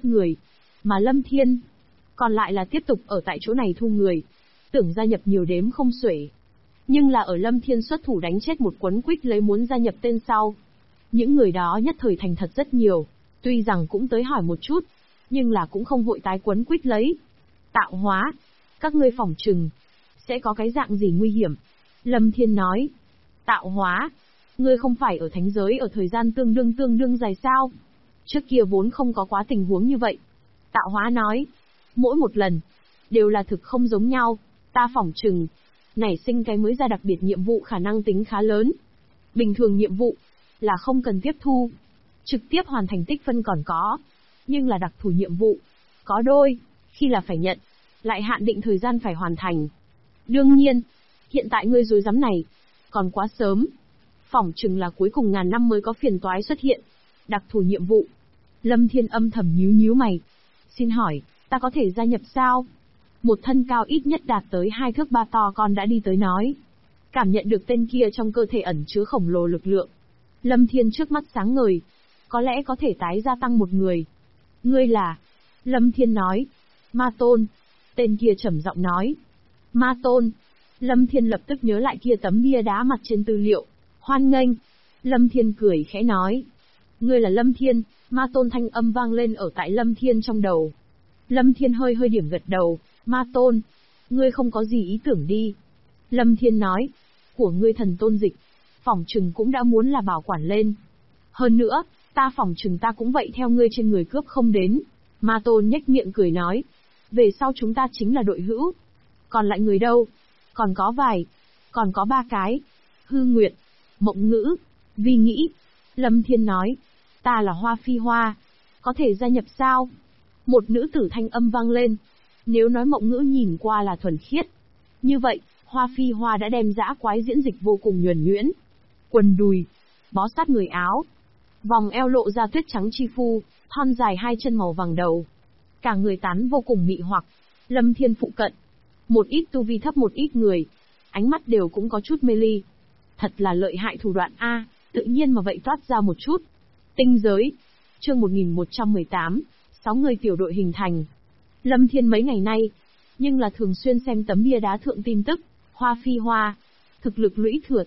người. Mà Lâm Thiên, còn lại là tiếp tục ở tại chỗ này thu người. Tưởng gia nhập nhiều đếm không xuể. Nhưng là ở Lâm Thiên xuất thủ đánh chết một quấn quýt lấy muốn gia nhập tên sau. Những người đó nhất thời thành thật rất nhiều, tuy rằng cũng tới hỏi một chút, nhưng là cũng không vội tái quấn quýt lấy. Tạo hóa, các ngươi phỏng chừng sẽ có cái dạng gì nguy hiểm? Lâm Thiên nói. Tạo hóa, ngươi không phải ở thánh giới ở thời gian tương đương dài sao? Trước kia vốn không có quá tình huống như vậy. Tạo hóa nói. Mỗi một lần, đều là thực không giống nhau, ta phỏng chừng, nảy sinh cái mới ra đặc biệt nhiệm vụ khả năng tính khá lớn. Bình thường nhiệm vụ, là không cần tiếp thu. Trực tiếp hoàn thành tích phân còn có. Nhưng là đặc thù nhiệm vụ, có đôi, khi là phải nhận, lại hạn định thời gian phải hoàn thành. Đương nhiên, hiện tại ngươi dối rắm này, còn quá sớm. Phỏng chừng là cuối cùng ngàn năm mới có phiền toái xuất hiện. Đặc thù nhiệm vụ. Lâm Thiên âm thầm nhíu mày. Xin hỏi, ta có thể gia nhập sao? Một thân cao ít nhất đạt tới 2 thước 3 to con đã đi tới nói. Cảm nhận được tên kia trong cơ thể ẩn chứa khổng lồ lực lượng. Lâm Thiên trước mắt sáng ngời. Có lẽ có thể tái gia tăng một người. Ngươi là? Lâm Thiên nói. Ma Tôn. Tên kia trầm giọng nói. Ma Tôn. Lâm Thiên lập tức nhớ lại kia tấm bia đá mặt trên tư liệu. Hoan nghênh. Lâm Thiên cười khẽ nói. Ngươi là Lâm Thiên. Ma Tôn thanh âm vang lên ở tại Lâm Thiên trong đầu. Lâm Thiên hơi điểm gật đầu. Ma Tôn. Ngươi không có gì ý tưởng đi. Lâm Thiên nói. Của ngươi thần tôn dịch. Phỏng chừng cũng đã muốn là bảo quản lên. Hơn nữa, ta phỏng chừng ta cũng vậy theo ngươi trên người cướp không đến. Ma Tôn nhếch miệng cười nói. Về sau chúng ta chính là đội hữu. Còn lại người đâu? Còn có vài. Còn có 3 cái. Hư Nguyệt, Mộng Ngữ, Vi Nghĩ. Lâm Thiên nói. Ta là Hoa Phi Hoa. Có thể gia nhập sao? Một nữ tử thanh âm vang lên. Nếu nói Mộng Ngữ nhìn qua là thuần khiết. Như vậy, Hoa Phi Hoa đã đem dã quái diễn dịch vô cùng nhuần nhuyễn. Quần đùi, bó sát người áo. Vòng eo lộ ra tuyết trắng chi phu, thon dài 2 chân màu vàng đầu. Cả người tán vô cùng mị hoặc. Lâm Thiên phụ cận. Một ít tu vi thấp một ít người. Ánh mắt đều cũng có chút mê ly. Thật là lợi hại thủ đoạn A, tự nhiên mà vậy toát ra một chút. Tinh giới. Chương 1118, 6 người tiểu đội hình thành. Lâm Thiên mấy ngày nay, nhưng là thường xuyên xem tấm bia đá thượng tin tức. Hoa Phi Hoa. Thực lực lũy thừa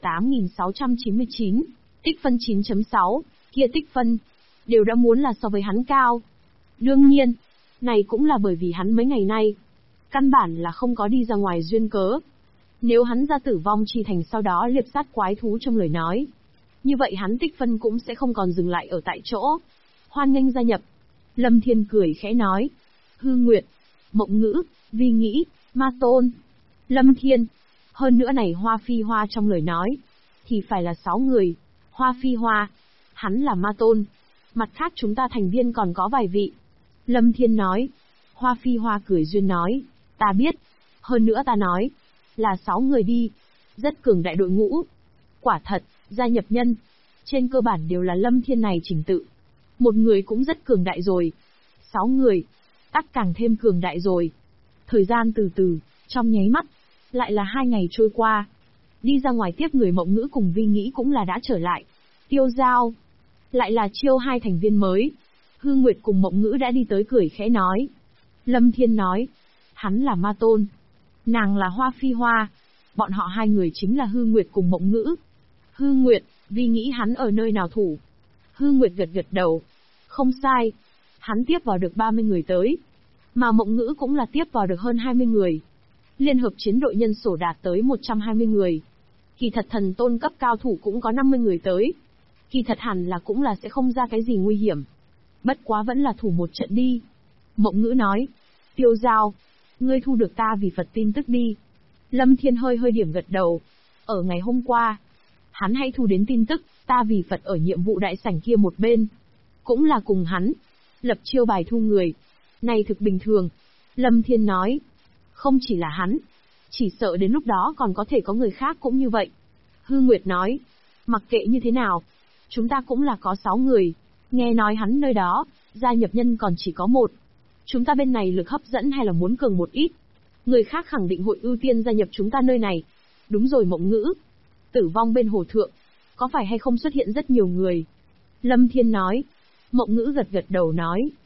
8699. Tích phân 9.6. Kia tích phân. Đều đã muốn là so với hắn cao. Đương nhiên. Này cũng là bởi vì hắn mấy ngày nay. Căn bản là không có đi ra ngoài duyên cớ. Nếu hắn ra tử vong chi thành sau đó liệp sát quái thú trong lời nói. Như vậy hắn tích phân cũng sẽ không còn dừng lại ở tại chỗ. Hoan nghênh gia nhập. Lâm Thiên cười khẽ nói. Hư Nguyệt, Mộng Ngữ, Vi Nghĩ, Ma Tôn. Lâm Thiên. Hơn nữa này Hoa Phi Hoa trong lời nói. Thì phải là 6 người. Hoa Phi Hoa. Hắn là Ma Tôn. Mặt khác chúng ta thành viên còn có vài vị. Lâm Thiên nói. Hoa Phi Hoa cười duyên nói. Ta biết. Hơn nữa ta nói. Là 6 người đi. Rất cường đại đội ngũ. Quả thật, gia nhập nhân. Trên cơ bản đều là Lâm Thiên này trình tự. Một người cũng rất cường đại rồi. 6 người. Tắc càng thêm cường đại rồi. Thời gian từ từ, trong nháy mắt. Lại là 2 ngày trôi qua. Đi ra ngoài tiếp người Mộng Ngữ cùng Vi Nghĩ cũng là đã trở lại. Tiêu Giao. Lại là chiêu 2 thành viên mới. Hư Nguyệt cùng Mộng Ngữ đã đi tới cười khẽ nói. Lâm Thiên nói. Hắn là Ma Tôn. Nàng là Hoa Phi Hoa. Bọn họ 2 người chính là Hư Nguyệt cùng Mộng Ngữ. Hư Nguyệt, Vi Nghĩ hắn ở nơi nào thủ? Hư Nguyệt gật đầu. Không sai. Hắn tiếp vào được 30 người tới. Mà Mộng Ngữ cũng là tiếp vào được hơn 20 người. Liên hợp chiến đội nhân sổ đạt tới 120 người. Kỳ thật thần tôn cấp cao thủ cũng có 50 người tới. Kỳ thật hẳn là cũng là sẽ không ra cái gì nguy hiểm. Bất quá vẫn là thủ một trận đi. Mộng Ngữ nói. Tiêu Giao. Ngươi thu được ta vì Phật tin tức đi. Lâm Thiên hơi điểm gật đầu. Ở ngày hôm qua, hắn hay thu đến tin tức, ta vì Phật ở nhiệm vụ đại sảnh kia một bên. Cũng là cùng hắn. Lập chiêu bài thu người. Này thực bình thường. Lâm Thiên nói. Không chỉ là hắn. Chỉ sợ đến lúc đó còn có thể có người khác cũng như vậy. Hư Nguyệt nói. Mặc kệ như thế nào. Chúng ta cũng là có 6 người. Nghe nói hắn nơi đó, gia nhập nhân còn chỉ có 1. Chúng ta bên này lực hấp dẫn hay là muốn cường một ít. Người khác khẳng định hội ưu tiên gia nhập chúng ta nơi này. Đúng rồi Mộng Ngữ. Tử vong bên hồ thượng. Có phải hay không xuất hiện rất nhiều người? Lâm Thiên nói. Mộng Ngữ gật đầu nói.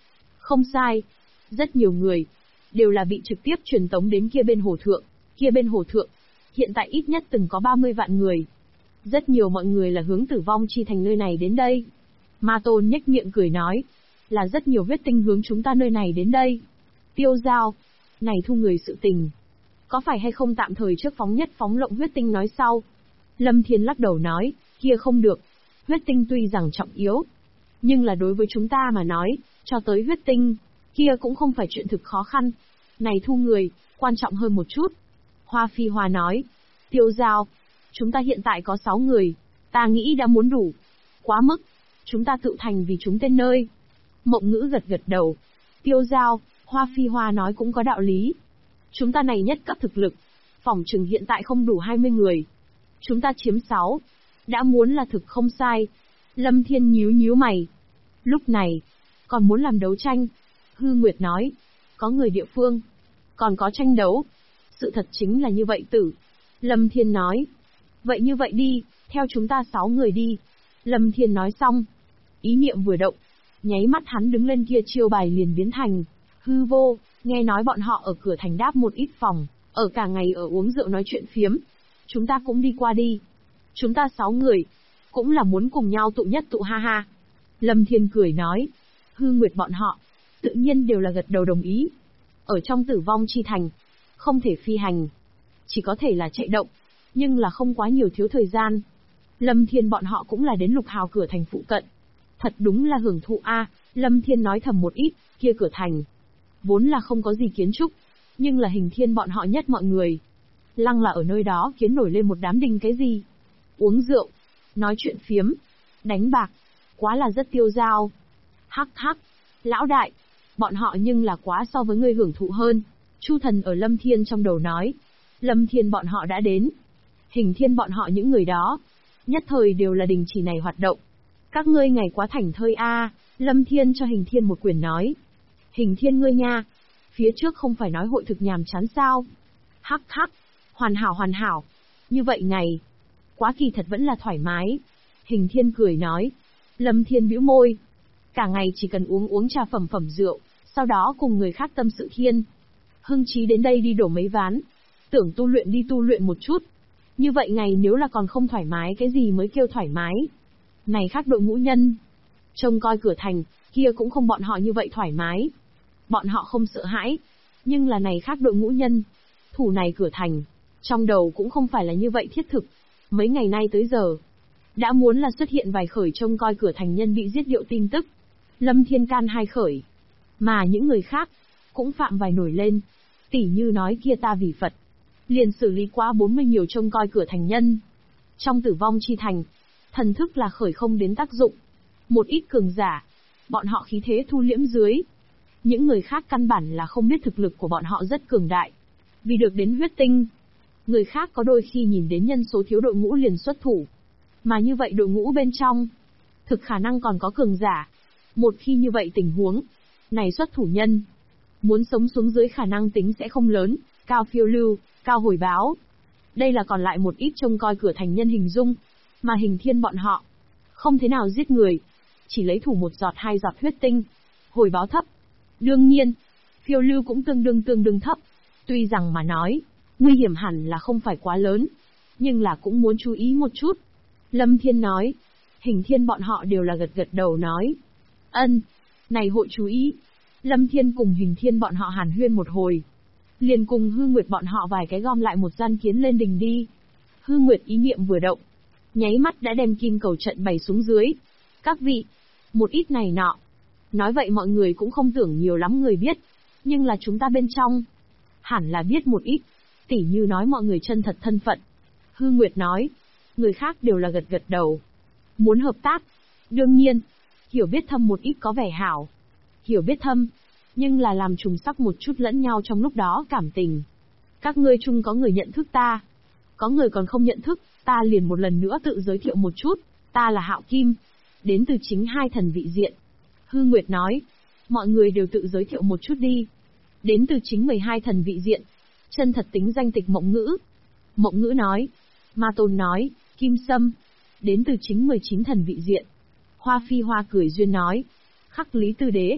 Không sai. Rất nhiều người, đều là bị trực tiếp truyền tống đến kia bên hồ thượng. Kia bên hồ thượng, hiện tại ít nhất từng có 30 vạn người. Rất nhiều mọi người là hướng Tử Vong Chi Thành nơi này đến đây. Ma Tôn nhếch miệng cười nói, là rất nhiều huyết tinh hướng chúng ta nơi này đến đây. Tiêu Giao, này thu người sự tình, có phải hay không tạm thời trước phóng nhất phóng lộng huyết tinh nói sau. Lâm Thiên lắc đầu nói, kia không được. Huyết tinh tuy rằng trọng yếu, nhưng là đối với chúng ta mà nói, cho tới huyết tinh, kia cũng không phải chuyện thực khó khăn. Này thu người, quan trọng hơn một chút. Hoa Phi Hoa nói, Tiêu Giao, chúng ta hiện tại có 6 người, ta nghĩ đã muốn đủ. Quá mức, chúng ta tự thành vì chúng tên nơi. Mộng Ngữ gật gật đầu. Tiêu Giao, Hoa Phi Hoa nói cũng có đạo lý. Chúng ta này nhất cấp thực lực, phỏng chừng hiện tại không đủ 20 người. Chúng ta chiếm 6. Đã muốn là thực không sai. Lâm Thiên nhíu nhíu mày. Lúc này, còn muốn làm đấu tranh. Hư Nguyệt nói, có người địa phương, còn có tranh đấu. Sự thật chính là như vậy tử. Lâm Thiên nói, vậy như vậy đi, theo chúng ta 6 người đi. Lâm Thiên nói xong, ý niệm vừa động, nháy mắt hắn đứng lên kia chiêu bài liền biến thành hư vô. Nghe nói bọn họ ở cửa thành đáp một ít phòng, ở cả ngày ở uống rượu nói chuyện phiếm. Chúng ta cũng đi qua đi. Chúng ta 6 người, cũng là muốn cùng nhau tụ nhất tụ ha ha. Lâm Thiên cười nói, Hư Nguyệt bọn họ, tự nhiên đều là gật đầu đồng ý. Ở trong Tử Vong Chi Thành, không thể phi hành, chỉ có thể là chạy động, nhưng là không quá nhiều thiếu thời gian. Lâm Thiên bọn họ cũng là đến Lục Hào cửa thành phụ cận. Thật đúng là hưởng thụ a. Lâm Thiên nói thầm một ít, kia cửa thành, vốn là không có gì kiến trúc, nhưng là Hình Thiên bọn họ nhất mọi người. Lăng là ở nơi đó kiến nổi lên một đám đình cái gì. Uống rượu, nói chuyện phiếm, đánh bạc, quá là rất tiêu dao. Hắc hắc, lão đại, bọn họ nhưng là quá so với người hưởng thụ hơn. Chu Thần ở Lâm Thiên trong đầu nói. Lâm Thiên bọn họ đã đến. Hình Thiên bọn họ những người đó, nhất thời đều là đình chỉ này hoạt động. Các ngươi ngày quá thảnh thơi a. Lâm Thiên cho Hình Thiên một quyền nói. Hình Thiên ngươi nha, phía trước không phải nói hội thực nhàm chán sao? Hắc hắc, hoàn hảo. Như vậy ngày, quá kỳ thật vẫn là thoải mái. Hình Thiên cười nói. Lâm Thiên bĩu môi. Cả ngày chỉ cần uống trà phẩm rượu, sau đó cùng người khác tâm sự thiên. Hưng Chí đến đây đi đổ mấy ván. Tưởng tu luyện đi tu luyện một chút. Như vậy ngày nếu là còn không thoải mái cái gì mới kêu thoải mái. Này khác đội ngũ nhân, trông coi cửa thành, kia cũng không bọn họ như vậy thoải mái. Bọn họ không sợ hãi, nhưng là này khác đội ngũ nhân, thủ này cửa thành, trong đầu cũng không phải là như vậy thiết thực. Mấy ngày nay tới giờ, đã muốn là xuất hiện vài khởi trông coi cửa thành nhân bị giết điệu tin tức. Lâm Thiên can 2 khởi, mà những người khác, cũng phạm vài nổi lên. Tỉ như nói kia ta vì Phật, liền xử lý quá 40 nhiều trông coi cửa thành nhân. Trong Tử Vong Chi Thành, thần thức là khởi không đến tác dụng. Một ít cường giả, bọn họ khí thế thu liễm dưới. Những người khác căn bản là không biết thực lực của bọn họ rất cường đại. Vì được đến huyết tinh, người khác có đôi khi nhìn đến nhân số thiếu đội ngũ liền xuất thủ. Mà như vậy đội ngũ bên trong, thực khả năng còn có cường giả. Một khi như vậy tình huống, này xuất thủ nhân, muốn sống xuống dưới khả năng tính sẽ không lớn, cao phiêu lưu, cao hồi báo. Đây là còn lại một ít trông coi cửa thành nhân hình dung, mà Hình Thiên bọn họ, không thế nào giết người, chỉ lấy thủ 1 giọt 2 giọt huyết tinh, hồi báo thấp. Đương nhiên, phiêu lưu cũng tương đương thấp. Tuy rằng mà nói, nguy hiểm hẳn là không phải quá lớn, nhưng là cũng muốn chú ý một chút. Lâm Thiên nói. Hình Thiên bọn họ đều là gật đầu nói. Ân, này hội chú ý. Lâm Thiên cùng Hình Thiên bọn họ hàn huyên một hồi, liền cùng Hư Nguyệt bọn họ vài cái gom lại một gian kiến lên đình đi. Hư Nguyệt ý niệm vừa động, nháy mắt đã đem kim cầu trận bày xuống dưới. Các vị, một ít này nọ. Nói vậy mọi người cũng không tưởng nhiều lắm người biết, nhưng là chúng ta bên trong, hẳn là biết một ít, tỉ như nói mọi người chân thật thân phận. Hư Nguyệt nói, người khác đều là gật đầu. Muốn hợp tác, đương nhiên, hiểu biết thâm một ít có vẻ hảo. Hiểu biết thâm, nhưng là làm trùng sắc một chút lẫn nhau trong lúc đó cảm tình. Các ngươi chung có người nhận thức ta, có người còn không nhận thức, ta liền một lần nữa tự giới thiệu một chút, ta là Hạo Kim, đến từ chính 2 thần vị diện. Hư Nguyệt nói, mọi người đều tự giới thiệu một chút đi. Đến từ chính 12 thần vị diện, chân thật tính danh tịch Mộng Ngữ. Mộng Ngữ nói, Ma Tôn nói, Kim Sâm, đến từ chính 19 thần vị diện. Hoa Phi Hoa cười duyên nói, Khắc Lý Tư Đế,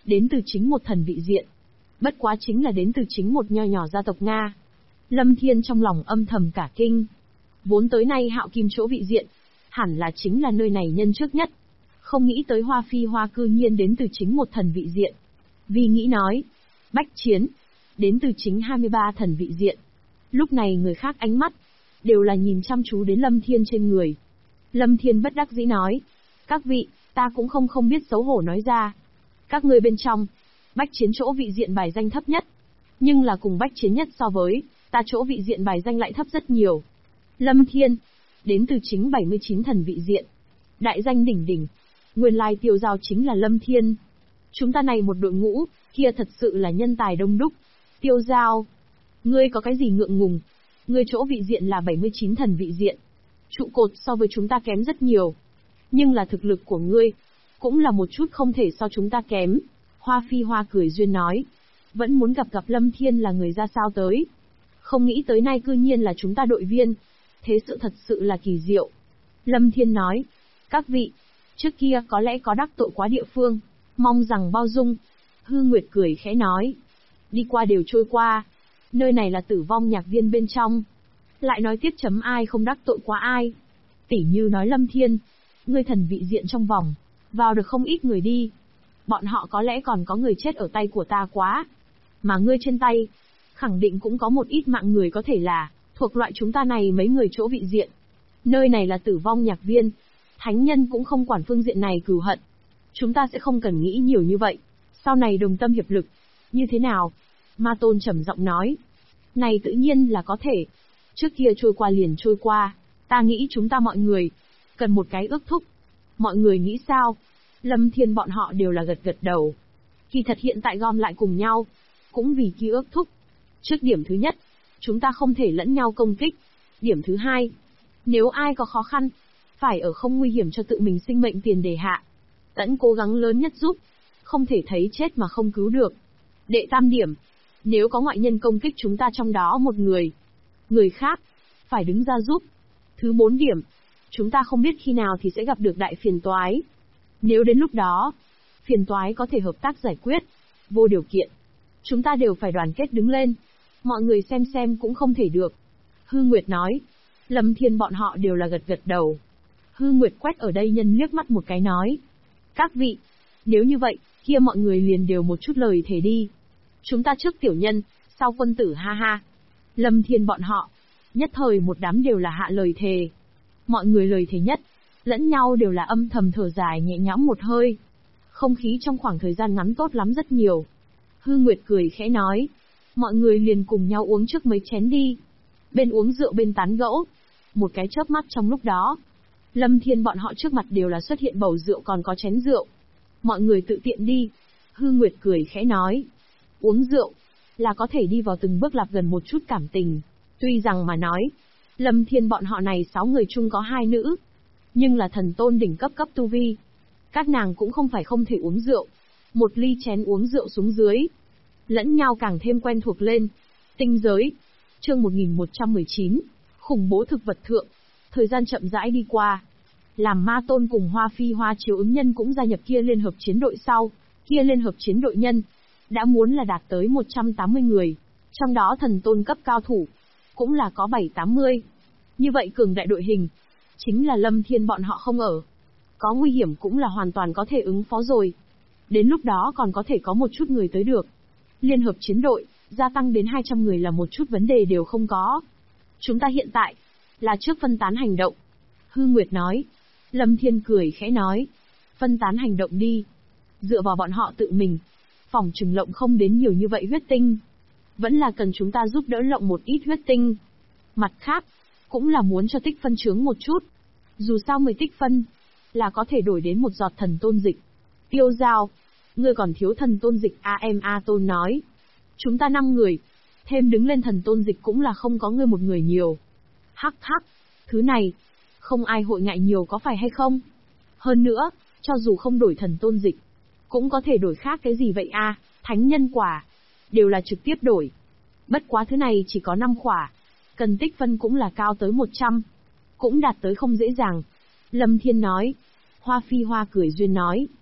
đến từ chính một thần vị diện. Bất quá chính là đến từ chính một nho nhỏ gia tộc Nga. Lâm Thiên trong lòng âm thầm cả kinh. Vốn tới nay Hạo Kim chỗ vị diện, hẳn là chính là nơi này nhân trước nhất. Không nghĩ tới Hoa Phi Hoa cư nhiên đến từ chính một thần vị diện. Vi nghĩ nói, Bách Chiến, đến từ chính 23 thần vị diện. Lúc này người khác ánh mắt, đều là nhìn chăm chú đến Lâm Thiên trên người. Lâm Thiên bất đắc dĩ nói, các vị, ta cũng không biết xấu hổ nói ra. Các người bên trong, Bách Chiến chỗ vị diện bài danh thấp nhất. Nhưng là cùng Bách Chiến nhất so với, ta chỗ vị diện bài danh lại thấp rất nhiều. Lâm Thiên, đến từ chính 79 thần vị diện. Đại danh đỉnh đỉnh. Nguyên lai Tiêu Giao chính là Lâm Thiên. Chúng ta này một đội ngũ, kia thật sự là nhân tài đông đúc. Tiêu Giao, ngươi có cái gì ngượng ngùng? Ngươi chỗ vị diện là 79 thần vị diện. Trụ cột so với chúng ta kém rất nhiều. Nhưng là thực lực của ngươi, cũng là một chút không thể so chúng ta kém. Hoa Phi Hoa cười duyên nói. Vẫn muốn gặp Lâm Thiên là người ra sao tới. Không nghĩ tới nay cư nhiên là chúng ta đội viên. Thế sự thật sự là kỳ diệu. Lâm Thiên nói. Các vị, trước kia có lẽ có đắc tội quá địa phương. Mong rằng bao dung. Hư Nguyệt cười khẽ nói. Đi qua đều trôi qua. Nơi này là Tử Vong Nhạc Viên bên trong. Lại nói tiếp chấm ai không đắc tội quá ai. Tỉ như nói Lâm Thiên. Ngươi thần vị diện trong vòng. Vào được không ít người đi. Bọn họ có lẽ còn có người chết ở tay của ta quá. Mà ngươi trên tay, khẳng định cũng có một ít mạng người có thể là thuộc loại chúng ta này mấy người chỗ vị diện. Nơi này là Tử Vong Nhạc Viên. Thánh nhân cũng không quản phương diện này cừu hận. Chúng ta sẽ không cần nghĩ nhiều như vậy. Sau này đồng tâm hiệp lực. Như thế nào? Ma Tôn trầm giọng nói. Này tự nhiên là có thể. Trước kia trôi qua liền trôi qua. Ta nghĩ chúng ta mọi người cần một cái ước thúc. Mọi người nghĩ sao? Lâm Thiên bọn họ đều là gật gật đầu. Kỳ thật hiện tại gom lại cùng nhau, cũng vì ký ước thúc. Trước điểm thứ nhất, chúng ta không thể lẫn nhau công kích. Điểm thứ hai, nếu ai có khó khăn, phải ở không nguy hiểm cho tự mình sinh mệnh tiền đề hạ. Tẫn cố gắng lớn nhất giúp, không thể thấy chết mà không cứu được. Đệ tam điểm, nếu có ngoại nhân công kích chúng ta trong đó một người khác, phải đứng ra giúp. Thứ 4 điểm, chúng ta không biết khi nào thì sẽ gặp được đại phiền toái. Nếu đến lúc đó, phiền toái có thể hợp tác giải quyết, vô điều kiện. Chúng ta đều phải đoàn kết đứng lên. Mọi người xem cũng không thể được. Hư Nguyệt nói. Lâm Thiên bọn họ đều là gật gật đầu. Hư Nguyệt quét ở đây nhân liếc mắt một cái nói. Các vị, nếu như vậy, kia mọi người liền đều một chút lời thề đi. Chúng ta trước tiểu nhân, sau quân tử ha ha. Lâm Thiên bọn họ, nhất thời một đám đều là hạ lời thề. Mọi người lời thề nhất, lẫn nhau đều là âm thầm thở dài nhẹ nhõm một hơi. Không khí trong khoảng thời gian ngắn tốt lắm rất nhiều. Hư Nguyệt cười khẽ nói. Mọi người liền cùng nhau uống trước mấy chén đi. Bên uống rượu bên tán gẫu. Một cái chớp mắt trong lúc đó. Lâm Thiên bọn họ trước mặt đều là xuất hiện bầu rượu còn có chén rượu. Mọi người tự tiện đi. Hư Nguyệt cười khẽ nói. Uống rượu, là có thể đi vào từng bước lạp gần một chút cảm tình. Tuy rằng mà nói, Lâm Thiên bọn họ này 6 người chung có 2 nữ. Nhưng là thần tôn đỉnh cấp tu vi. Các nàng cũng không phải không thể uống rượu. Một ly chén uống rượu xuống dưới. Lẫn nhau càng thêm quen thuộc lên. Tinh giới. Chương 1119. Khủng bố thực vật thượng. Thời gian chậm rãi đi qua. Làm Ma Tôn cùng Hoa Phi Hoa chiếu ứng nhân cũng gia nhập kia liên hợp chiến đội sau. Kia liên hợp chiến đội nhân đã muốn là đạt tới 180 người. Trong đó thần tôn cấp cao thủ cũng là có 7-80. Như vậy cường đại đội hình, chính là Lâm Thiên bọn họ không ở. Có nguy hiểm cũng là hoàn toàn có thể ứng phó rồi. Đến lúc đó còn có thể có một chút người tới được. Liên hợp chiến đội, gia tăng đến 200 người là một chút vấn đề đều không có. Chúng ta hiện tại, là trước phân tán hành động. Hư Nguyệt nói. Lâm Thiên cười khẽ nói. Phân tán hành động đi. Dựa vào bọn họ tự mình. Phòng trừng lộng không đến nhiều như vậy huyết tinh. Vẫn là cần chúng ta giúp đỡ lộng một ít huyết tinh. Mặt khác, cũng là muốn cho tích phân chướng một chút. Dù sao 10 tích phân, là có thể đổi đến một giọt thần tôn dịch. Tiêu Giao, ngươi còn thiếu thần tôn dịch A Tôn nói. Chúng ta 5 người, thêm đứng lên thần tôn dịch cũng là không có ngươi một người nhiều. Hắc hắc, thứ này, không ai hội ngại nhiều có phải hay không? Hơn nữa, cho dù không đổi thần tôn dịch, cũng có thể đổi khác cái gì vậy a? Thánh nhân quả, đều là trực tiếp đổi. Bất quá thứ này chỉ có 5 khỏa, cần tích phân cũng là cao tới 100. Cũng đạt tới không dễ dàng. Lâm Thiên nói. Hoa Phi Hoa cười duyên nói.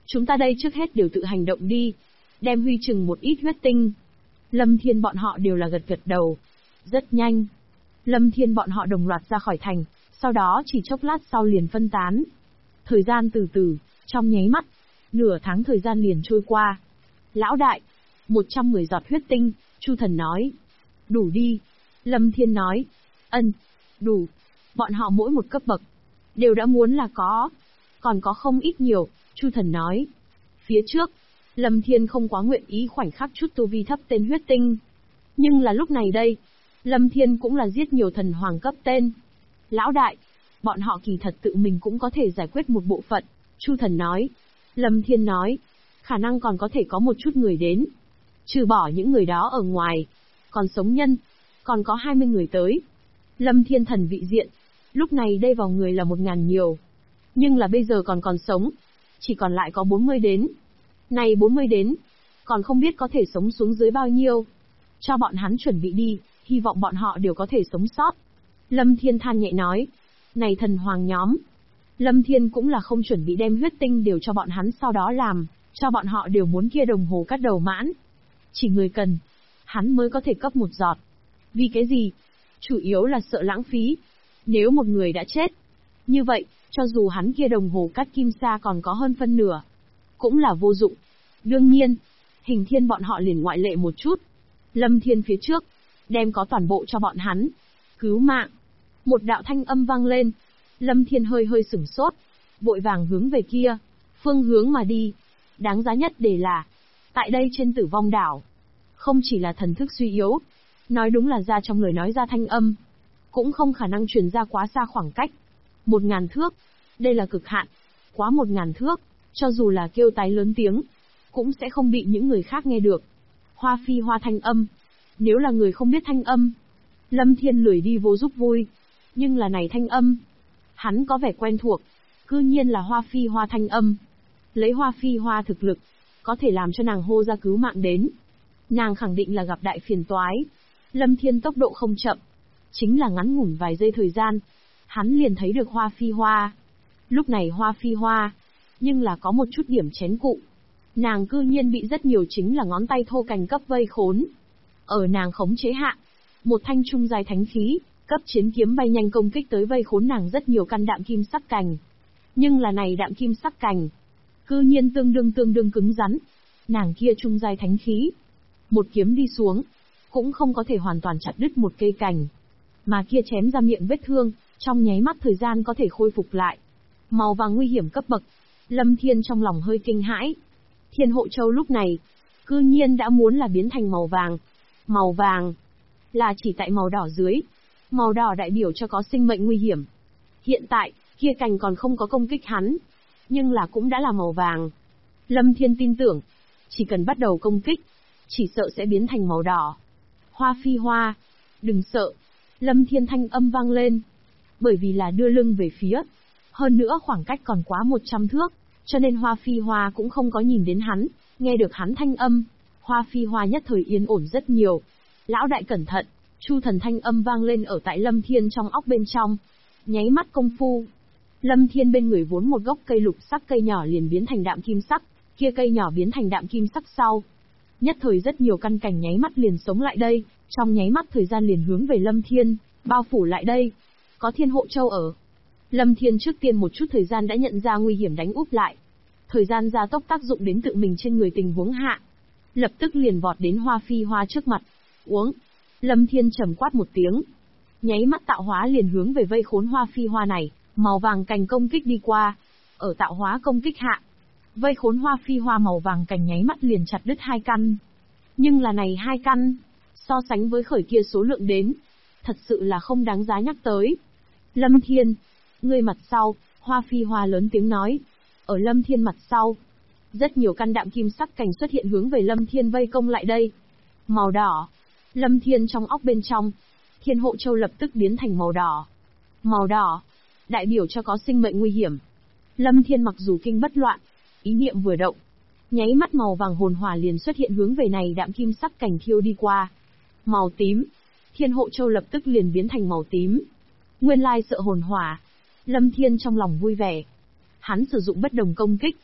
Chúng ta đây trước hết đều tự hành động đi. Đem huy chừng một ít huyết tinh. Lâm Thiên bọn họ đều là gật gật đầu. Rất nhanh. Lâm Thiên bọn họ đồng loạt ra khỏi thành, sau đó chỉ chốc lát sau liền phân tán. Thời gian từ từ, trong nháy mắt, nửa tháng thời gian liền trôi qua. Lão đại, 110 giọt huyết tinh, Chu Thần nói. Đủ đi. Lâm Thiên nói. Ân, đủ. Bọn họ mỗi một cấp bậc, đều đã muốn là có. Còn có không ít nhiều, Chu Thần nói. Phía trước, Lâm Thiên không quá nguyện ý khoảnh khắc chút tu vi thấp tên huyết tinh. Nhưng là lúc này đây, Lâm Thiên cũng là giết nhiều thần hoàng cấp tên. Lão đại, bọn họ kỳ thật tự mình cũng có thể giải quyết một bộ phận, Chu Thần nói. Lâm Thiên nói, khả năng còn có thể có một chút người đến. Trừ bỏ những người đó ở ngoài, còn sống nhân, còn có 20 người tới. Lâm Thiên thần vị diện, lúc này đây vào người là 1000 nhiều. Nhưng là bây giờ còn sống, chỉ còn lại có 40 đến. Này 40 đến, còn không biết có thể sống xuống dưới bao nhiêu. Cho bọn hắn chuẩn bị đi, hy vọng bọn họ đều có thể sống sót. Lâm Thiên than nhẹ nói, này thần hoàng nhóm. Lâm Thiên cũng là không chuẩn bị đem huyết tinh đều cho bọn hắn sau đó làm, cho bọn họ đều muốn kia đồng hồ cắt đầu mãn. Chỉ người cần, hắn mới có thể cấp một giọt. Vì cái gì? Chủ yếu là sợ lãng phí. Nếu một người đã chết, như vậy, cho dù hắn kia đồng hồ cắt kim sa còn có hơn phân nửa, cũng là vô dụng. Đương nhiên, Hình Thiên bọn họ liền ngoại lệ một chút. Lâm Thiên phía trước, đem có toàn bộ cho bọn hắn. Cứu mạng. Một đạo thanh âm vang lên. Lâm Thiên hơi sửng sốt, vội vàng hướng về kia phương hướng mà đi. Đáng giá nhất để là, tại đây trên Tử Vong đảo, không chỉ là thần thức suy yếu, nói đúng là ra trong lời nói ra thanh âm, cũng không khả năng truyền ra quá xa khoảng cách. 1000 thước, đây là cực hạn. Quá 1000 thước, cho dù là kêu tái lớn tiếng, cũng sẽ không bị những người khác nghe được. Hoa phi hoa thanh âm. Nếu là người không biết thanh âm, Lâm Thiên lười đi vô giúp vui. Nhưng là này thanh âm, hắn có vẻ quen thuộc, cư nhiên là hoa phi hoa thanh âm. Lấy hoa phi hoa thực lực, có thể làm cho nàng hô ra cứu mạng đến. Nàng khẳng định là gặp đại phiền toái. Lâm Thiên tốc độ không chậm, chính là ngắn ngủn vài giây thời gian, hắn liền thấy được hoa phi hoa. Lúc này hoa phi hoa, nhưng là có một chút điểm chén cụ. Nàng cư nhiên bị rất nhiều chính là ngón tay thô cành cấp vây khốn. Ở nàng khống chế hạ, một thanh trung dài thánh khí, cấp chiến kiếm bay nhanh công kích tới vây khốn nàng rất nhiều căn đạm kim sắc cành. Nhưng là này đạm kim sắc cành, cư nhiên tương đương cứng rắn. Nàng kia trung dài thánh khí, một kiếm đi xuống, cũng không có thể hoàn toàn chặt đứt một cây cành. Mà kia chém ra miệng vết thương, trong nháy mắt thời gian có thể khôi phục lại. Màu vàng nguy hiểm cấp bậc, Lâm Thiên trong lòng hơi kinh hãi. Thiên Hộ Châu lúc này, cư nhiên đã muốn là biến thành màu vàng. Màu vàng, là chỉ tại màu đỏ dưới. Màu đỏ đại biểu cho có sinh mệnh nguy hiểm. Hiện tại, kia cành còn không có công kích hắn, nhưng là cũng đã là màu vàng. Lâm Thiên tin tưởng, chỉ cần bắt đầu công kích, chỉ sợ sẽ biến thành màu đỏ. Hoa phi hoa, đừng sợ. Lâm Thiên thanh âm vang lên. Bởi vì là đưa lưng về phía, hơn nữa khoảng cách còn quá 100 thước, cho nên hoa phi hoa cũng không có nhìn đến hắn. Nghe được hắn thanh âm, hoa phi hoa nhất thời yên ổn rất nhiều. Lão đại cẩn thận. Chu Thần thanh âm vang lên ở tại Lâm Thiên trong óc bên trong. Nháy mắt công phu, Lâm Thiên bên người vốn một gốc cây lục sắc cây nhỏ liền biến thành đạm kim sắc, kia cây nhỏ biến thành đạm kim sắc sau. Nhất thời rất nhiều căn cành nháy mắt liền sống lại đây, trong nháy mắt thời gian liền hướng về Lâm Thiên, bao phủ lại đây. Có Thiên Hộ Châu ở. Lâm Thiên trước tiên một chút thời gian đã nhận ra nguy hiểm đánh úp lại. Thời gian gia tốc tác dụng đến tự mình trên người tình huống hạ. Lập tức liền vọt đến hoa phi hoa trước mặt. Uống. Lâm Thiên trầm quát một tiếng. Nháy mắt tạo hóa liền hướng về vây khốn hoa phi hoa này, màu vàng cành công kích đi qua. Ở tạo hóa công kích hạ, vây khốn hoa phi hoa màu vàng cành nháy mắt liền chặt đứt 2 căn. Nhưng là này 2 căn, so sánh với khởi kia số lượng đến, thật sự là không đáng giá nhắc tới. Lâm Thiên, ngươi mặt sau, hoa phi hoa lớn tiếng nói. Ở Lâm Thiên mặt sau, rất nhiều căn đạm kim sắc cành xuất hiện hướng về Lâm Thiên vây công lại đây. Màu đỏ. Lâm Thiên trong óc bên trong, Thiên Hộ Châu lập tức biến thành màu đỏ. Màu đỏ, đại biểu cho có sinh mệnh nguy hiểm. Lâm Thiên mặc dù kinh bất loạn, ý niệm vừa động, nháy mắt màu vàng hồn hỏa liền xuất hiện hướng về này đạm kim sắc cành thiêu đi qua. Màu tím, Thiên Hộ Châu lập tức liền biến thành màu tím. Nguyên lai sợ hồn hỏa. Lâm Thiên trong lòng vui vẻ. Hắn sử dụng bất đồng công kích,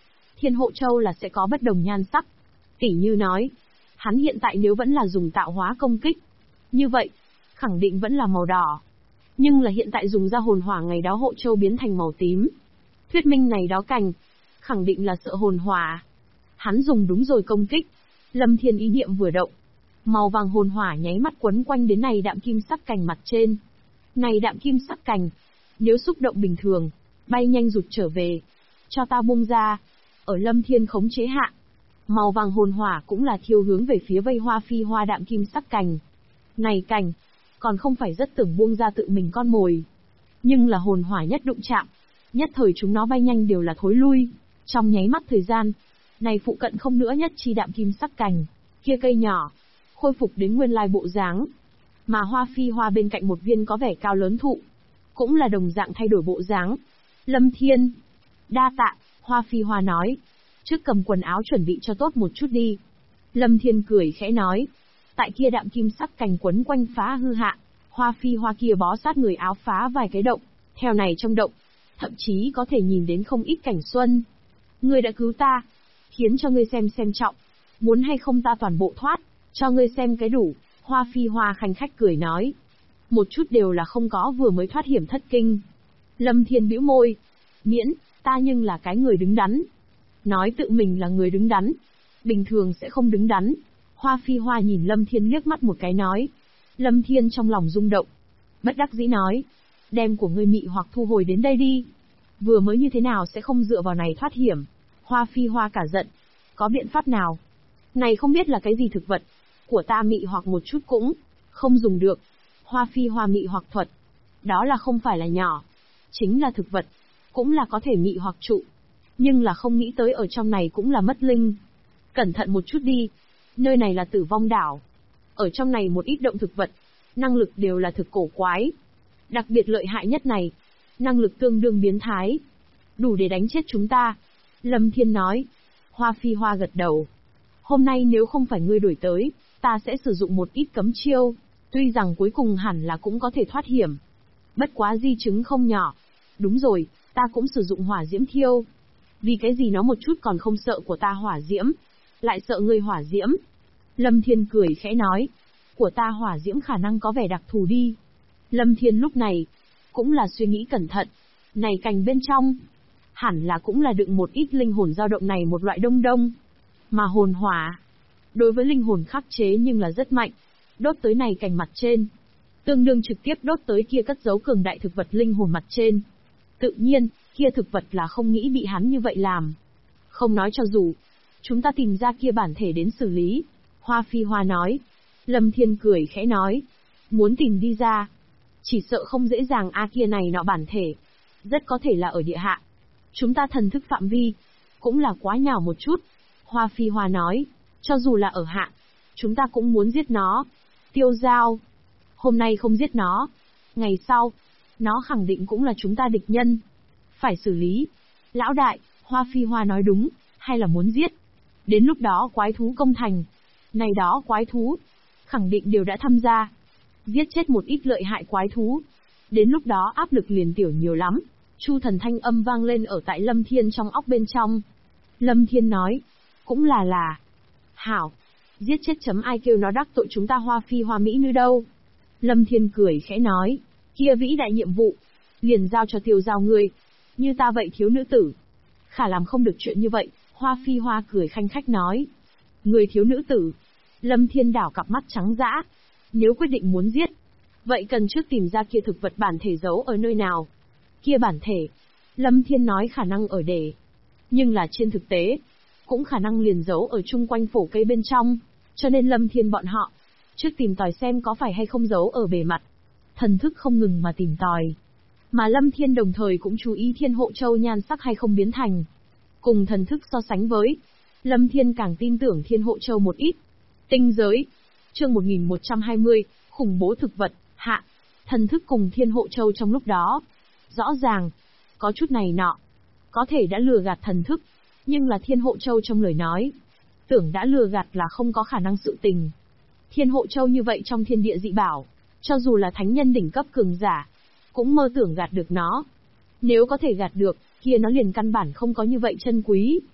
Thiên Hộ Châu là sẽ có bất đồng nhan sắc. Tỉ như nói, hắn hiện tại nếu vẫn là dùng tạo hóa công kích, như vậy, khẳng định vẫn là màu đỏ. Nhưng là hiện tại dùng ra hồn hỏa ngày đó Hộ Châu biến thành màu tím. Thuyết minh này đó cành, khẳng định là sợ hồn hỏa. Hắn dùng đúng rồi công kích. Lâm Thiên ý niệm vừa động, màu vàng hồn hỏa nháy mắt quấn quanh đến này đạm kim sắc cành mặt trên. Này đạm kim sắc cành, nếu xúc động bình thường, bay nhanh rụt trở về. Cho ta buông ra. Ở Lâm Thiên khống chế hạ, màu vàng hồn hỏa cũng là thiêu hướng về phía vây Hoa Phi Hoa đạm kim sắc cành. Này cành, còn không phải rất tưởng buông ra tự mình con mồi. Nhưng là hồn hỏa nhất đụng chạm, nhất thời chúng nó bay nhanh đều là thối lui. Trong nháy mắt thời gian, này phụ cận không nữa nhất chi đạm kim sắc cành, kia cây nhỏ, khôi phục đến nguyên lai bộ dáng. Mà Hoa Phi Hoa bên cạnh một viên có vẻ cao lớn thụ, cũng là đồng dạng thay đổi bộ dáng. Lâm Thiên, đa tạ, Hoa Phi Hoa nói. Trước cầm quần áo chuẩn bị cho tốt một chút đi. Lâm Thiên cười khẽ nói. Tại kia đạm kim sắc cành quấn quanh phá hư hạ, Hoa Phi Hoa kia bó sát người áo phá vài cái động, theo này trong động, thậm chí có thể nhìn đến không ít cảnh xuân. Ngươi đã cứu ta, khiến cho ngươi xem trọng, muốn hay không ta toàn bộ thoát, cho ngươi xem cái đủ. Hoa Phi Hoa khanh khách cười nói. Một chút đều là không có vừa mới thoát hiểm thất kinh. Lâm Thiên bĩu môi. Miễn, ta nhưng là cái người đứng đắn. Nói tự mình là người đứng đắn, bình thường sẽ không đứng đắn. Hoa Phi Hoa nhìn Lâm Thiên liếc mắt một cái nói. Lâm Thiên trong lòng rung động, bất đắc dĩ nói. Đem của ngươi mị hoặc thu hồi đến đây đi. Vừa mới như thế nào sẽ không dựa vào này thoát hiểm. Hoa Phi Hoa cả giận. Có biện pháp nào? Này không biết là cái gì thực vật, của ta mị hoặc một chút cũng không dùng được. Hoa Phi Hoa mị hoặc thuật, đó là không phải là nhỏ, chính là thực vật, cũng là có thể mị hoặc trụ. Nhưng là không nghĩ tới ở trong này cũng là mất linh. Cẩn thận một chút đi, nơi này là Tử Vong đảo. Ở trong này một ít động thực vật, năng lực đều là thực cổ quái. Đặc biệt lợi hại nhất này, năng lực tương đương biến thái, đủ để đánh chết chúng ta. Lâm Thiên nói. Hoa Phi Hoa gật đầu. Hôm nay nếu không phải ngươi đuổi tới, ta sẽ sử dụng một ít cấm chiêu, tuy rằng cuối cùng hẳn là cũng có thể thoát hiểm. Bất quá di chứng không nhỏ. Đúng rồi, ta cũng sử dụng hỏa diễm thiêu. Vì cái gì nó một chút còn không sợ của ta hỏa diễm, lại sợ ngươi hỏa diễm. Lâm Thiên cười khẽ nói. Của ta hỏa diễm khả năng có vẻ đặc thù đi. Lâm Thiên lúc này, cũng là suy nghĩ cẩn thận. Này cành bên trong, hẳn là cũng là đựng một ít linh hồn dao động này một loại đông đông. Mà hồn hỏa, đối với linh hồn khắc chế nhưng là rất mạnh. Đốt tới này cành mặt trên, tương đương trực tiếp đốt tới kia cất giấu cường đại thực vật linh hồn mặt trên. Tự nhiên, kia thực vật là không nghĩ bị hắn như vậy làm. Không nói cho dù, chúng ta tìm ra kia bản thể đến xử lý. Hoa Phi Hoa nói. Lâm Thiên cười khẽ nói. Muốn tìm đi ra, chỉ sợ không dễ dàng kia này nọ bản thể. Rất có thể là ở địa hạ. Chúng ta thần thức phạm vi, cũng là quá nhỏ một chút. Hoa Phi Hoa nói. Cho dù là ở hạ, chúng ta cũng muốn giết nó. Tiêu Giao, hôm nay không giết nó, ngày sau, nó khẳng định cũng là chúng ta địch nhân. Phải xử lý. Lão đại, Hoa Phi Hoa nói đúng, hay là muốn giết. Đến lúc đó quái thú công thành. Này đó quái thú, khẳng định đều đã tham gia. Giết chết một ít lợi hại quái thú. Đến lúc đó áp lực liền tiểu nhiều lắm. Chu thần thanh âm vang lên ở tại Lâm Thiên trong óc bên trong. Lâm Thiên nói. Cũng là. Hảo. Giết chết chấm ai kêu nó đắc tội chúng ta Hoa Phi Hoa Mỹ nữ đâu. Lâm Thiên cười khẽ nói. Kia vĩ đại nhiệm vụ, liền giao cho Tiêu Giao ngươi. Như ta vậy thiếu nữ tử, khả làm không được chuyện như vậy. Hoa Phi Hoa cười khanh khách nói. Người thiếu nữ tử. Lâm Thiên đảo cặp mắt trắng dã. Nếu quyết định muốn giết, vậy cần trước tìm ra kia thực vật bản thể giấu ở nơi nào. Kia bản thể, Lâm Thiên nói khả năng ở để, nhưng là trên thực tế, cũng khả năng liền giấu ở chung quanh phổ cây bên trong. Cho nên Lâm Thiên bọn họ, trước tìm tòi xem có phải hay không giấu ở bề mặt. Thần thức không ngừng mà tìm tòi. Mà Lâm Thiên đồng thời cũng chú ý Thiên Hộ Châu nhan sắc hay không biến thành. Cùng thần thức so sánh với, Lâm Thiên càng tin tưởng Thiên Hộ Châu một ít. Tinh giới, chương 1120, khủng bố thực vật, hạ. Thần thức cùng Thiên Hộ Châu trong lúc đó, rõ ràng, có chút này nọ, có thể đã lừa gạt thần thức, nhưng là Thiên Hộ Châu trong lời nói, tưởng đã lừa gạt là không có khả năng sự tình. Thiên Hộ Châu như vậy trong thiên địa dị bảo, cho dù là thánh nhân đỉnh cấp cường giả, cũng mơ tưởng gạt được nó. Nếu có thể gạt được, kia nó liền căn bản không có như vậy chân quý.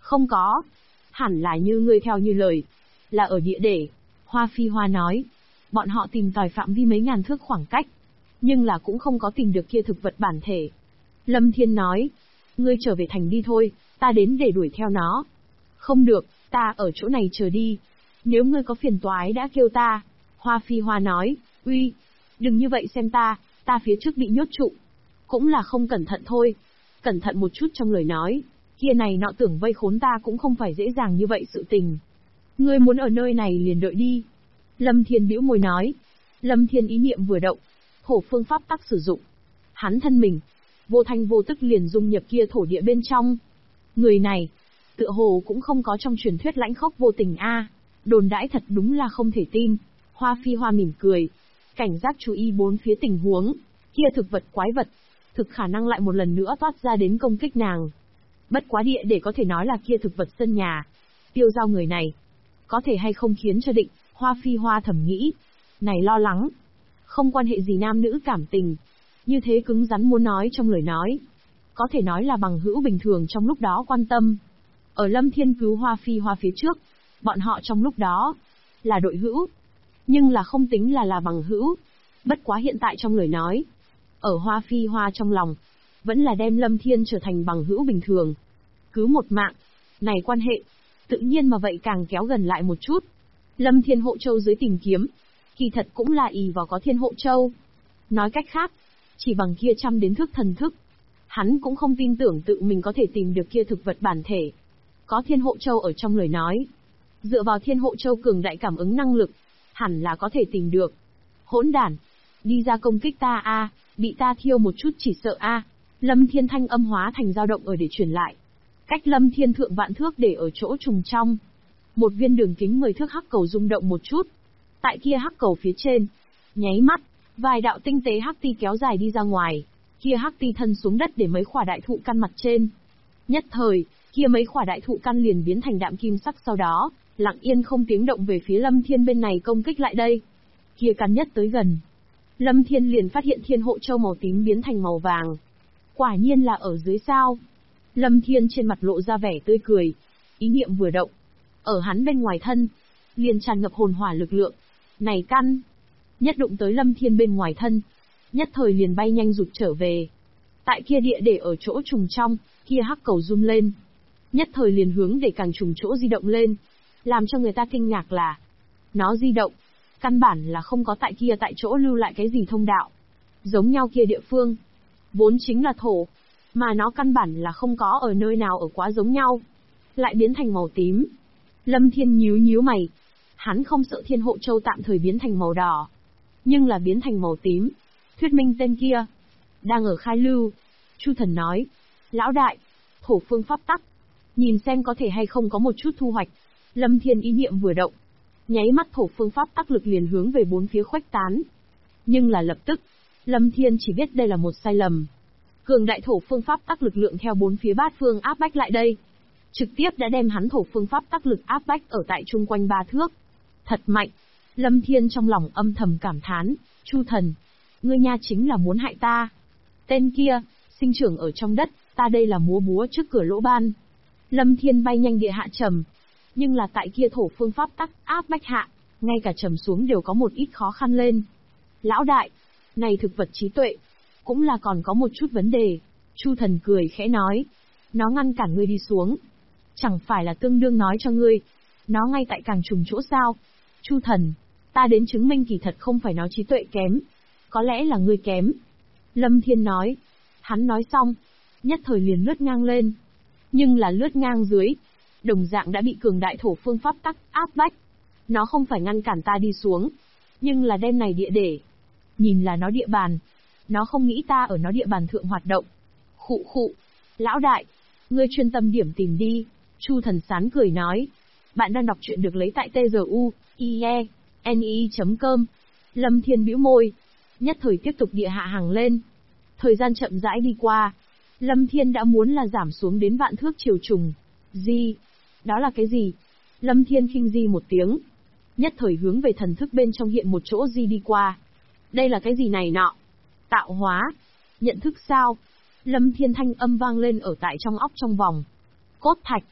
Không có. Hẳn là như ngươi theo như lời. Là ở địa để. Hoa Phi Hoa nói. Bọn họ tìm tòi phạm vi mấy ngàn thước khoảng cách. Nhưng là cũng không có tìm được kia thực vật bản thể. Lâm Thiên nói. Ngươi trở về thành đi thôi, ta đến để đuổi theo nó. Không được, ta ở chỗ này chờ đi. Nếu ngươi có phiền toái đã kêu ta. Hoa Phi Hoa nói. Uy, đừng như vậy xem ta phía trước bị nhốt trụ. Cũng là không cẩn thận thôi. Cẩn thận một chút trong lời nói. Kia này nọ tưởng vây khốn ta cũng không phải dễ dàng như vậy sự tình. Ngươi muốn ở nơi này liền đợi đi. Lâm Thiên bĩu môi nói. Lâm Thiên ý niệm vừa động. Thổ phương pháp tắc sử dụng. Hắn thân mình. Vô thanh vô tức liền dung nhập kia thổ địa bên trong. Người này. Tựa hồ cũng không có trong truyền thuyết lãnh khốc vô tình a. Đồn đãi thật đúng là không thể tin. Hoa Phi Hoa mỉm cười. Cảnh giác chú ý bốn phía tình huống. Kia thực vật quái vật. Thực khả năng lại một lần nữa toát ra đến công kích nàng. Bất quá địa để có thể nói là kia thực vật sân nhà. Tiêu giao người này. Có thể hay không khiến cho định, Hoa Phi Hoa thầm nghĩ. Này lo lắng. Không quan hệ gì nam nữ cảm tình. Như thế cứng rắn muốn nói trong lời nói. Có thể nói là bằng hữu bình thường trong lúc đó quan tâm. Ở Lâm Thiên cứu Hoa Phi Hoa phía trước. Bọn họ trong lúc đó. Là đội hữu. Nhưng là không tính là bằng hữu. Bất quá hiện tại trong lời nói. Ở Hoa Phi Hoa trong lòng. Vẫn là đem Lâm Thiên trở thành bằng hữu bình thường. Cứu một mạng. Này quan hệ. Tự nhiên mà vậy càng kéo gần lại một chút. Lâm Thiên hộ châu dưới tìm kiếm. Kỳ thật cũng là ỷ vào có Thiên hộ châu. Nói cách khác. Chỉ bằng kia trăm đến thức thần thức. Hắn cũng không tin tưởng tự mình có thể tìm được kia thực vật bản thể. Có Thiên hộ châu ở trong lời nói. Dựa vào Thiên hộ châu cường đại cảm ứng năng lực. Hẳn là có thể tìm được. Hỗn đản. Đi ra công kích ta a, bị ta thiêu một chút chỉ sợ a. Lâm Thiên thanh âm hóa thành dao động ở để truyền lại. Cách Lâm Thiên thượng vạn thước để ở chỗ trùng trong. Một viên đường kính 10 thước hắc cầu rung động một chút. Tại kia hắc cầu phía trên. Nháy mắt, vài đạo tinh tế hắc ti kéo dài đi ra ngoài. Kia hắc ti thân xuống đất để mấy khỏa đại thụ căn mặt trên. Nhất thời, kia mấy khỏa đại thụ căn liền biến thành đạm kim sắc sau đó, lặng yên không tiếng động về phía Lâm Thiên bên này công kích lại đây. Kia căn nhất tới gần. Lâm Thiên liền phát hiện Thiên hộ châu màu tím biến thành màu vàng. Quả nhiên là ở dưới sao. Lâm Thiên trên mặt lộ ra vẻ tươi cười. Ý niệm vừa động. Ở hắn bên ngoài thân. Liền tràn ngập hồn hỏa lực lượng. Này căn. Nhất đụng tới Lâm Thiên bên ngoài thân. Nhất thời liền bay nhanh rụt trở về. Tại kia địa để ở chỗ trùng trong. Kia hắc cầu run lên. Nhất thời liền hướng để càng trùng chỗ di động lên. Làm cho người ta kinh ngạc là. Nó di động. Căn bản là không có tại kia tại chỗ lưu lại cái gì thông đạo. Giống nhau kia địa phương. Vốn chính là thổ. Mà nó căn bản là không có ở nơi nào ở quá giống nhau. Lại biến thành màu tím. Lâm Thiên nhíu nhíu mày. Hắn không sợ Thiên hộ châu tạm thời biến thành màu đỏ. Nhưng là biến thành màu tím. Thuyết minh tên kia. Đang ở khai lưu. Chu Thần nói. Lão đại. Thổ phương pháp tắc. Nhìn xem có thể hay không có một chút thu hoạch. Lâm Thiên ý niệm vừa động. Nháy mắt thổ phương pháp tắc lực liền hướng về bốn phía khuếch tán. Nhưng là lập tức. Lâm Thiên chỉ biết đây là một sai lầm. Cường đại thổ phương pháp tắc lực lượng theo bốn phía bát phương áp bách lại đây. Trực tiếp đã đem hắn thổ phương pháp tắc lực áp bách ở tại chung quanh 3 thước. Thật mạnh. Lâm Thiên trong lòng âm thầm cảm thán. Chu Thần. Ngươi nha chính là muốn hại ta. Tên kia, sinh trưởng ở trong đất, ta đây là múa búa trước cửa lỗ ban. Lâm Thiên bay nhanh địa hạ trầm. Nhưng là tại kia thổ phương pháp tắc áp bách hạ, ngay cả trầm xuống đều có một ít khó khăn lên. Lão đại, này thực vật trí tuệ, cũng là còn có một chút vấn đề. Chu Thần cười khẽ nói. Nó ngăn cản ngươi đi xuống. Chẳng phải là tương đương nói cho ngươi. Nó ngay tại càng trùng chỗ sao. Chu Thần, ta đến chứng minh kỳ thật không phải nó trí tuệ kém. Có lẽ là ngươi kém. Lâm Thiên nói. Hắn nói xong. Nhất thời liền lướt ngang lên. Nhưng là lướt ngang dưới. Đồng dạng đã bị cường đại thổ phương pháp tắc áp bách. Nó không phải ngăn cản ta đi xuống. Nhưng là đem này địa để. Nhìn là nó địa bàn. Nó không nghĩ ta ở nó địa bàn thượng hoạt động. Khụ khụ. Lão đại. Ngươi chuyên tâm điểm tìm đi. Chu Thần sán cười nói. Bạn đang đọc truyện được lấy tại tzu.ie.ne.com. Lâm Thiên bĩu môi. Nhất thời tiếp tục địa hạ hàng lên. Thời gian chậm rãi đi qua. Lâm Thiên đã muốn là giảm xuống đến vạn thước chiều trùng. Di. Đó là cái gì? Lâm Thiên khinh di một tiếng. Nhất thời hướng về thần thức bên trong hiện một chỗ di đi qua. Đây là cái gì này nọ? Tạo hóa. Nhận thức sao? Lâm Thiên thanh âm vang lên ở tại trong óc trong vòng. Cốt thạch.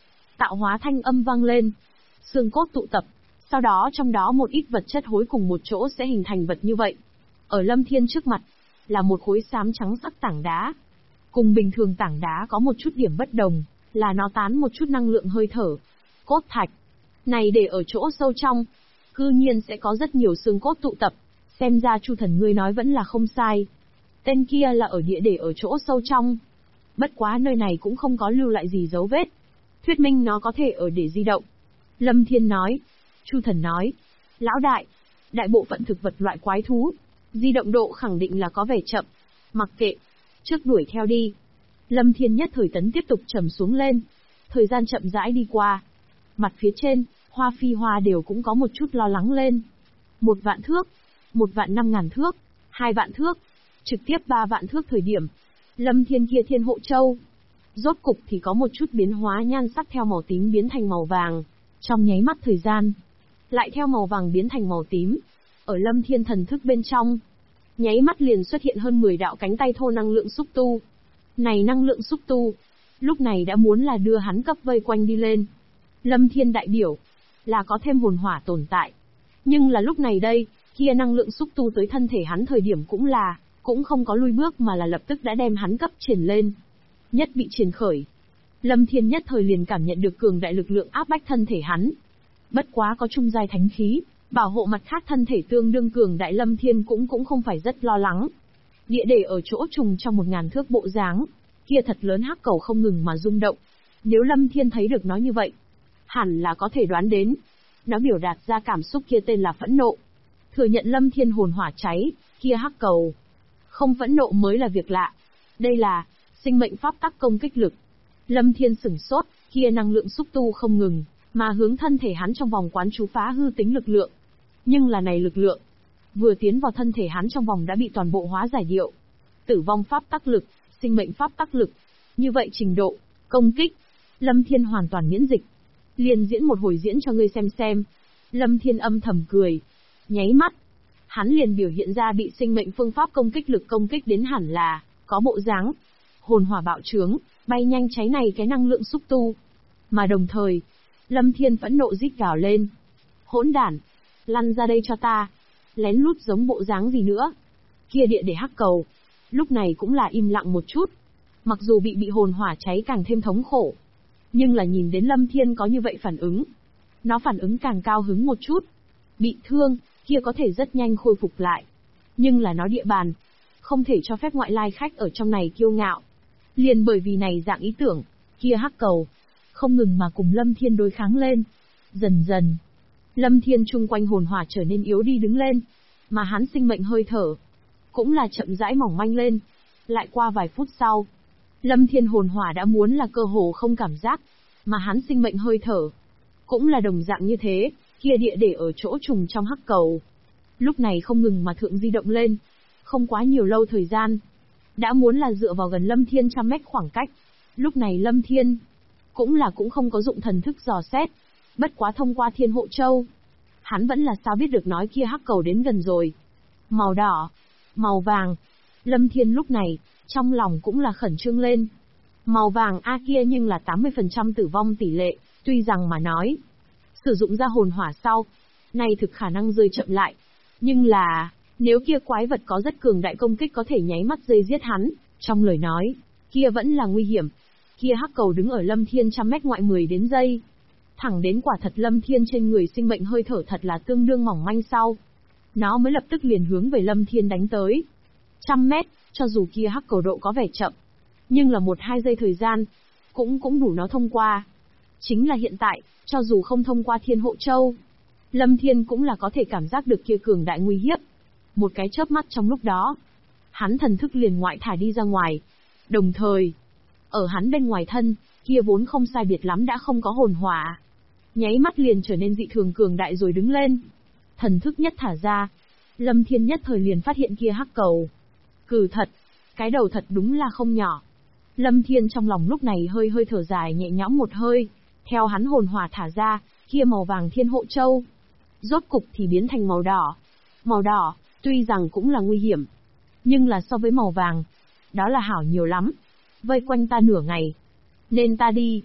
tạo hóa thanh âm vang lên. Xương cốt tụ tập, sau đó trong đó một ít vật chất hối cùng một chỗ sẽ hình thành vật như vậy. Ở Lâm Thiên trước mặt, là một khối xám trắng sắc tảng đá. Cùng bình thường tảng đá có một chút điểm bất đồng, là nó tán một chút năng lượng hơi thở. Cốt thạch. Này để ở chỗ sâu trong, cư nhiên sẽ có rất nhiều xương cốt tụ tập. Xem ra Chu thần ngươi nói vẫn là không sai. Tên kia là ở địa để ở chỗ sâu trong. Bất quá nơi này cũng không có lưu lại gì dấu vết. Thuyết minh nó có thể ở để di động. Lâm Thiên nói. Chu thần nói. Lão đại, đại bộ phận thực vật loại quái thú, di động độ khẳng định là có vẻ chậm. Mặc kệ, trước đuổi theo đi. Lâm Thiên nhất thời tấn tiếp tục trầm xuống lên. Thời gian chậm rãi đi qua. Mặt phía trên, Hoa Phi Hoa đều cũng có một chút lo lắng lên. 1.000 thước, 1.500.000 thước, 2.000 thước, trực tiếp 3.000 thước thời điểm. Lâm Thiên kia Thiên Hộ Châu, rốt cục thì có một chút biến hóa nhan sắc theo màu tím biến thành màu vàng. Trong nháy mắt thời gian, lại theo màu vàng biến thành màu tím. Ở Lâm Thiên thần thức bên trong, nháy mắt liền xuất hiện hơn 10 đạo cánh tay thô năng lượng xúc tu. Này năng lượng xúc tu, lúc này đã muốn là đưa hắn cấp vây quanh đi lên. Lâm Thiên đại biểu, là có thêm hồn hỏa tồn tại. Nhưng là lúc này đây, kia năng lượng xúc tu tới thân thể hắn thời điểm cũng không có lui bước mà là lập tức đã đem hắn cấp triển lên. Nhất bị triển khởi. Lâm Thiên nhất thời liền cảm nhận được cường đại lực lượng áp bách thân thể hắn. Bất quá có trung giai thánh khí, bảo hộ mặt khác thân thể tương đương cường đại, Lâm Thiên cũng không phải rất lo lắng. Địa để ở chỗ trùng trong 1.000 thước bộ dáng, kia thật lớn hắc cầu không ngừng mà rung động. Nếu Lâm Thiên thấy được nó như vậy, hẳn là có thể đoán đến. Nó biểu đạt ra cảm xúc kia tên là phẫn nộ. Thừa nhận Lâm Thiên hồn hỏa cháy, kia hắc cầu. Không phẫn nộ mới là việc lạ. Đây là sinh mệnh pháp tắc công kích lực. Lâm Thiên sửng sốt, kia năng lượng xúc tu không ngừng, mà hướng thân thể hắn trong vòng quán chú phá hư tính lực lượng. Nhưng là này lực lượng, vừa tiến vào thân thể hắn trong vòng đã bị toàn bộ hóa giải điệu. Tử vong pháp tắc lực, sinh mệnh pháp tắc lực. Như vậy trình độ, công kích, Lâm Thiên hoàn toàn miễn dịch. Liền diễn một hồi diễn cho ngươi xem. Lâm Thiên âm thầm cười. Nháy mắt, hắn liền biểu hiện ra bị sinh mệnh phương pháp công kích lực công kích đến hẳn là có bộ dáng. Hồn hỏa bạo trướng, bay nhanh cháy này cái năng lượng xúc tu. Mà đồng thời, Lâm Thiên phẫn nộ rít gào lên. Hỗn đản, lăn ra đây cho ta. Lén lút giống bộ dáng gì nữa. Kia địa để hắc cầu, lúc này cũng là im lặng một chút. Mặc dù bị hồn hỏa cháy càng thêm thống khổ, nhưng là nhìn đến Lâm Thiên có như vậy phản ứng, nó phản ứng càng cao hứng một chút. Bị thương, kia có thể rất nhanh khôi phục lại. Nhưng là nó địa bàn, không thể cho phép ngoại lai khách ở trong này kiêu ngạo. Liền bởi vì này dạng ý tưởng, kia hắc cầu, không ngừng mà cùng Lâm Thiên đối kháng lên. Dần dần, Lâm Thiên chung quanh hồn hỏa trở nên yếu đi đứng lên, mà hắn sinh mệnh hơi thở, cũng là chậm rãi mỏng manh lên. Lại qua vài phút sau, Lâm Thiên hồn hỏa đã muốn là cơ hồ không cảm giác, mà hắn sinh mệnh hơi thở, cũng là đồng dạng như thế, kia địa để ở chỗ trùng trong hắc cầu. Lúc này không ngừng mà thượng di động lên, không quá nhiều lâu thời gian, đã muốn là dựa vào gần Lâm Thiên 100 mét khoảng cách. Lúc này Lâm Thiên, cũng không có dụng thần thức dò xét, bất quá thông qua Thiên Hộ Châu, hắn vẫn là sao biết được nói kia hắc cầu đến gần rồi. Màu đỏ, màu vàng, Lâm Thiên lúc này, trong lòng cũng là khẩn trương lên. Màu vàng A kia nhưng là 80% tử vong tỷ lệ, tuy rằng mà nói, sử dụng ra hồn hỏa sau, này thực khả năng rơi chậm lại. Nhưng là, nếu kia quái vật có rất cường đại công kích có thể nháy mắt dây giết hắn, trong lời nói, kia vẫn là nguy hiểm. Kia hắc cầu đứng ở Lâm Thiên 100 mét ngoại 10 đến giây. Thẳng đến quả thật Lâm Thiên trên người sinh mệnh hơi thở thật là tương đương mỏng manh sau. Nó mới lập tức liền hướng về Lâm Thiên đánh tới. 100 mét, cho dù kia hắc cầu độ có vẻ chậm, nhưng là 1-2 giây thời gian, cũng đủ nó thông qua. Chính là hiện tại, cho dù không thông qua Thiên Hộ Châu, Lâm Thiên cũng là có thể cảm giác được kia cường đại nguy hiếp. Một cái chớp mắt trong lúc đó, hắn thần thức liền ngoại thả đi ra ngoài. Đồng thời, ở hắn bên ngoài thân, kia vốn không sai biệt lắm đã không có hồn hỏa, nháy mắt liền trở nên dị thường cường đại rồi đứng lên. Thần thức nhất thả ra, Lâm Thiên nhất thời liền phát hiện kia hắc cầu. Cừ thật, cái đầu thật đúng là không nhỏ. Lâm Thiên trong lòng lúc này hơi thở dài nhẹ nhõm một hơi, theo hắn hồn hỏa thả ra, kia màu vàng Thiên Hộ Châu, rốt cục thì biến thành màu đỏ. Màu đỏ, tuy rằng cũng là nguy hiểm, nhưng là so với màu vàng, đó là hảo nhiều lắm. Vây quanh ta nửa ngày, nên ta đi.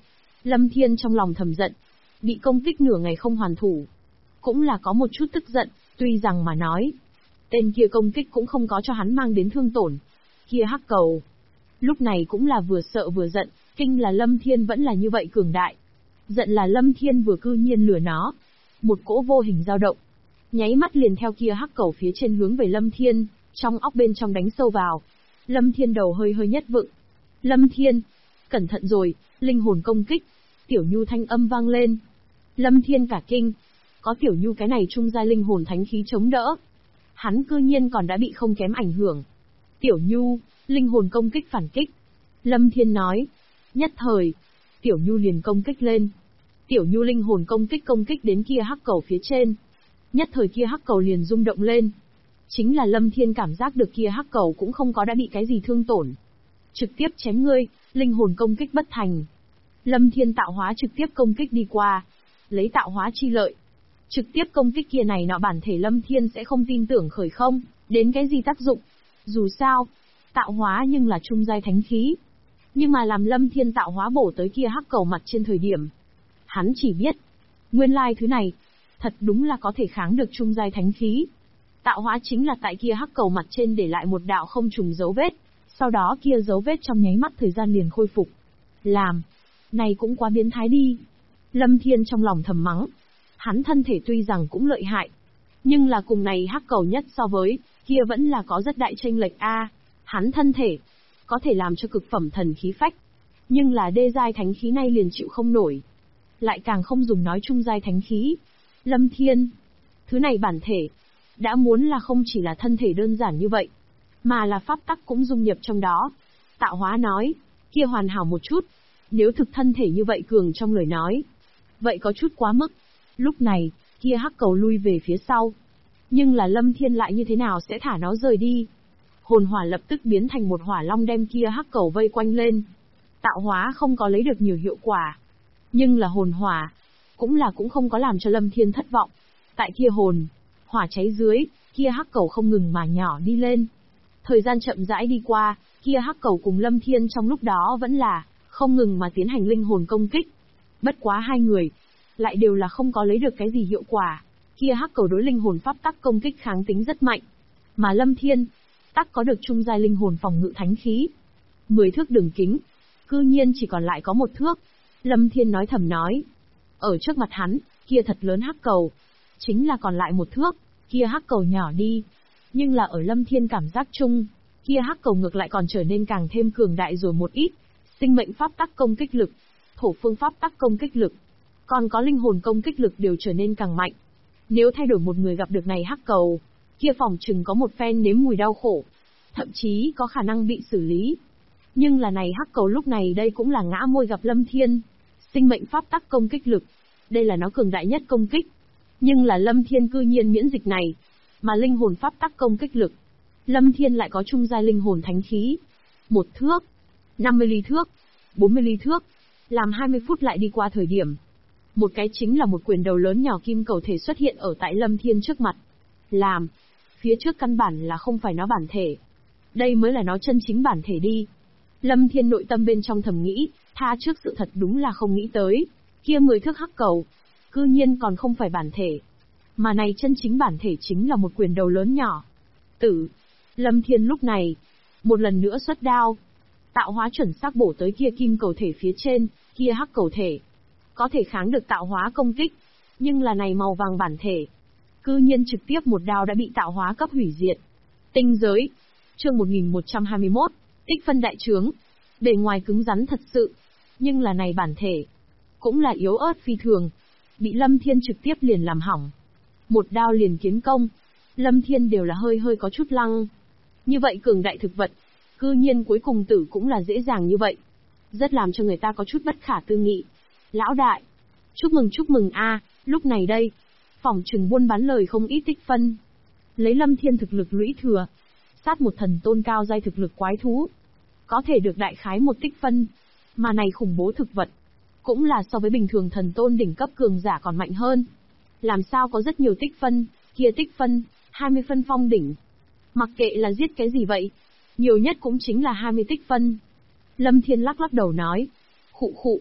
Lâm Thiên trong lòng thầm giận. Bị công kích nửa ngày không hoàn thủ. Cũng là có một chút tức giận, tuy rằng mà nói. Tên kia công kích cũng không có cho hắn mang đến thương tổn. Kia hắc cầu. Lúc này cũng là vừa sợ vừa giận, kinh là Lâm Thiên vẫn là như vậy cường đại. Giận là Lâm Thiên vừa cư nhiên lừa nó. Một cỗ vô hình dao động. Nháy mắt liền theo kia hắc cầu phía trên hướng về Lâm Thiên, trong óc bên trong đánh sâu vào. Lâm Thiên đầu hơi hơi nhất vựng. Lâm Thiên, cẩn thận rồi, linh hồn công kích. Tiểu Nhu thanh âm vang lên. Lâm Thiên cả kinh. Có Tiểu Nhu cái này trung giai linh hồn thánh khí chống đỡ. Hắn cư nhiên còn đã bị không kém ảnh hưởng. Tiểu Nhu, linh hồn công kích phản kích. Lâm Thiên nói. Nhất thời, Tiểu Nhu liền công kích lên. Tiểu Nhu linh hồn công kích đến kia hắc cầu phía trên. Nhất thời kia hắc cầu liền rung động lên. Chính là Lâm Thiên cảm giác được kia hắc cầu cũng không có đã bị cái gì thương tổn. Trực tiếp chém ngươi, linh hồn công kích bất thành. Lâm Thiên tạo hóa trực tiếp công kích đi qua. Lấy tạo hóa chi lợi. Trực tiếp công kích kia này nọ bản thể Lâm Thiên sẽ không tin tưởng khởi không, đến cái gì tác dụng. Dù sao, tạo hóa nhưng là trung giai thánh khí. Nhưng mà làm Lâm Thiên tạo hóa bổ tới kia hắc cầu mặt trên thời điểm. Hắn chỉ biết, nguyên lai thứ này, thật đúng là có thể kháng được trung giai thánh khí. Tạo hóa chính là tại kia hắc cầu mặt trên để lại một đạo không trùng dấu vết, sau đó kia dấu vết trong nháy mắt thời gian liền khôi phục. Làm, này cũng quá biến thái đi. Lâm Thiên trong lòng thầm mắng. Hắn thân thể tuy rằng cũng lợi hại, nhưng là cùng này hắc cầu nhất so với, kia vẫn là có rất đại chênh lệch a. Hắn thân thể, có thể làm cho cực phẩm thần khí phách, nhưng là đê giai thánh khí này liền chịu không nổi. Lại càng không dùng nói trung giai thánh khí. Lâm Thiên, thứ này bản thể, đã muốn là không chỉ là thân thể đơn giản như vậy, mà là pháp tắc cũng dung nhập trong đó. Tạo hóa nói, kia hoàn hảo một chút, nếu thực thân thể như vậy cường trong lời nói, vậy có chút quá mức. Lúc này, kia hắc cầu lui về phía sau. Nhưng là Lâm Thiên lại như thế nào sẽ thả nó rời đi. Hồn hỏa lập tức biến thành một hỏa long đem kia hắc cầu vây quanh lên. Tạo hóa không có lấy được nhiều hiệu quả. Nhưng là hồn hỏa, cũng không có làm cho Lâm Thiên thất vọng. Tại kia hồn, hỏa cháy dưới, kia hắc cầu không ngừng mà nhỏ đi lên. Thời gian chậm rãi đi qua, kia hắc cầu cùng Lâm Thiên trong lúc đó vẫn là không ngừng mà tiến hành linh hồn công kích. Bất quá hai người lại đều là không có lấy được cái gì hiệu quả. Kia hắc cầu đối linh hồn pháp tắc công kích kháng tính rất mạnh, mà Lâm Thiên tắc có được trung giai linh hồn phòng ngự thánh khí. 10 thước đường kính, cư nhiên chỉ còn lại có 1 thước. Lâm Thiên nói thầm nói. Ở trước mặt hắn, kia thật lớn hắc cầu, chính là còn lại 1 thước, kia hắc cầu nhỏ đi. Nhưng là ở Lâm Thiên cảm giác chung, kia hắc cầu ngược lại còn trở nên càng thêm cường đại rồi một ít. Sinh mệnh pháp tắc công kích lực, thổ phương pháp tắc công kích lực, còn có linh hồn công kích lực đều trở nên càng mạnh. Nếu thay đổi một người gặp được này hắc cầu, kia phòng chừng có một phen nếm mùi đau khổ, thậm chí có khả năng bị xử lý. Nhưng là này hắc cầu lúc này đây cũng là ngã môi gặp Lâm Thiên. Sinh mệnh pháp tắc công kích lực, đây là nó cường đại nhất công kích. Nhưng là Lâm Thiên cư nhiên miễn dịch này, mà linh hồn pháp tắc công kích lực, Lâm Thiên lại có trung giai linh hồn thánh khí. 1 thước, 50 ly thước, 40 ly thước, làm 20 phút lại đi qua thời điểm. Một cái chính là một quyền đầu lớn nhỏ kim cầu thể xuất hiện ở tại Lâm Thiên trước mặt. Làm, phía trước căn bản là không phải nó bản thể. Đây mới là nó chân chính bản thể đi. Lâm Thiên nội tâm bên trong thầm nghĩ, tha trước sự thật đúng là không nghĩ tới. Kia 10 thước hắc cầu, cư nhiên còn không phải bản thể. Mà này chân chính bản thể chính là một quyền đầu lớn nhỏ. Tử, Lâm Thiên lúc này, một lần nữa xuất đao. Tạo hóa chuẩn xác bổ tới kia kim cầu thể phía trên, kia hắc cầu thể. Có thể kháng được tạo hóa công kích. Nhưng là này màu vàng bản thể, cư nhiên trực tiếp một đao đã bị tạo hóa cấp hủy diệt. Tinh giới, chương 1121, tích phân đại trướng. Bề ngoài cứng rắn thật sự, nhưng là này bản thể, cũng là yếu ớt phi thường. Bị Lâm Thiên trực tiếp liền làm hỏng. Một đao liền kiến công. Lâm Thiên đều là hơi hơi có chút lăng. Như vậy cường đại thực vật, cư nhiên cuối cùng tử cũng là dễ dàng như vậy. Rất làm cho người ta có chút bất khả tư nghị. Lão đại, chúc mừng a, lúc này đây, phỏng chừng buôn bán lời không ít tích phân. Lấy Lâm Thiên thực lực lũy thừa, sát một thần tôn cao giai thực lực quái thú, có thể được đại khái 1 tích phân. Mà này khủng bố thực vật, cũng là so với bình thường thần tôn đỉnh cấp cường giả còn mạnh hơn. Làm sao có rất nhiều tích phân, kia tích phân, 20 phân phong đỉnh. Mặc kệ là giết cái gì vậy, nhiều nhất cũng chính là 20 tích phân. Lâm Thiên lắc lắc đầu nói, khụ,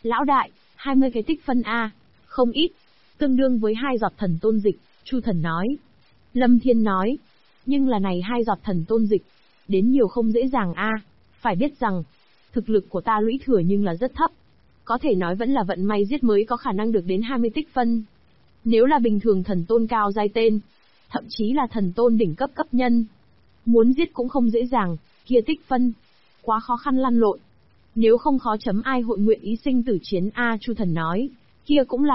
Lão đại, 20 cái tích phân A, không ít, tương đương với 2 giọt thần tôn dịch, Chu Thần nói. Lâm Thiên nói, nhưng là này 2 giọt thần tôn dịch, đến nhiều không dễ dàng A, phải biết rằng, thực lực của ta lũy thừa nhưng là rất thấp. Có thể nói vẫn là vận may giết mới có khả năng được đến 20 tích phân. Nếu là bình thường thần tôn cao giai tên, thậm chí là thần tôn đỉnh cấp cấp nhân, muốn giết cũng không dễ dàng, kia tích phân, quá khó khăn lăn lộn. Nếu không khó chấm ai hội nguyện ý sinh tử chiến A, Chu Thần nói, kia cũng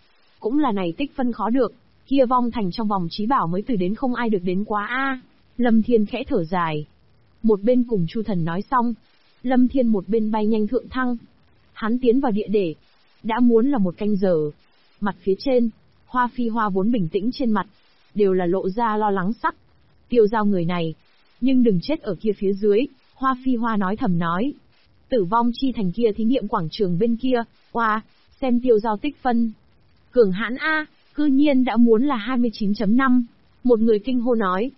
là này tích phân khó được, kia vong thành trong vòng trí bảo mới từ đến không ai được đến quá A. Lâm Thiên khẽ thở dài. Một bên cùng Chu Thần nói xong, Lâm Thiên một bên bay nhanh thượng thăng. Hắn tiến vào địa để, đã muốn là một canh giờ. Mặt phía trên, Hoa Phi Hoa vốn bình tĩnh trên mặt, đều là lộ ra lo lắng sắc. Tiêu Giao người này, nhưng đừng chết ở kia phía dưới, Hoa Phi Hoa nói thầm nói. Tử vong chi thành kia thí nghiệm quảng trường bên kia, oa, xem Tiêu Giao tích phân. Cường hãn A, cư nhiên đã muốn là 29.5. Một người kinh hô nói,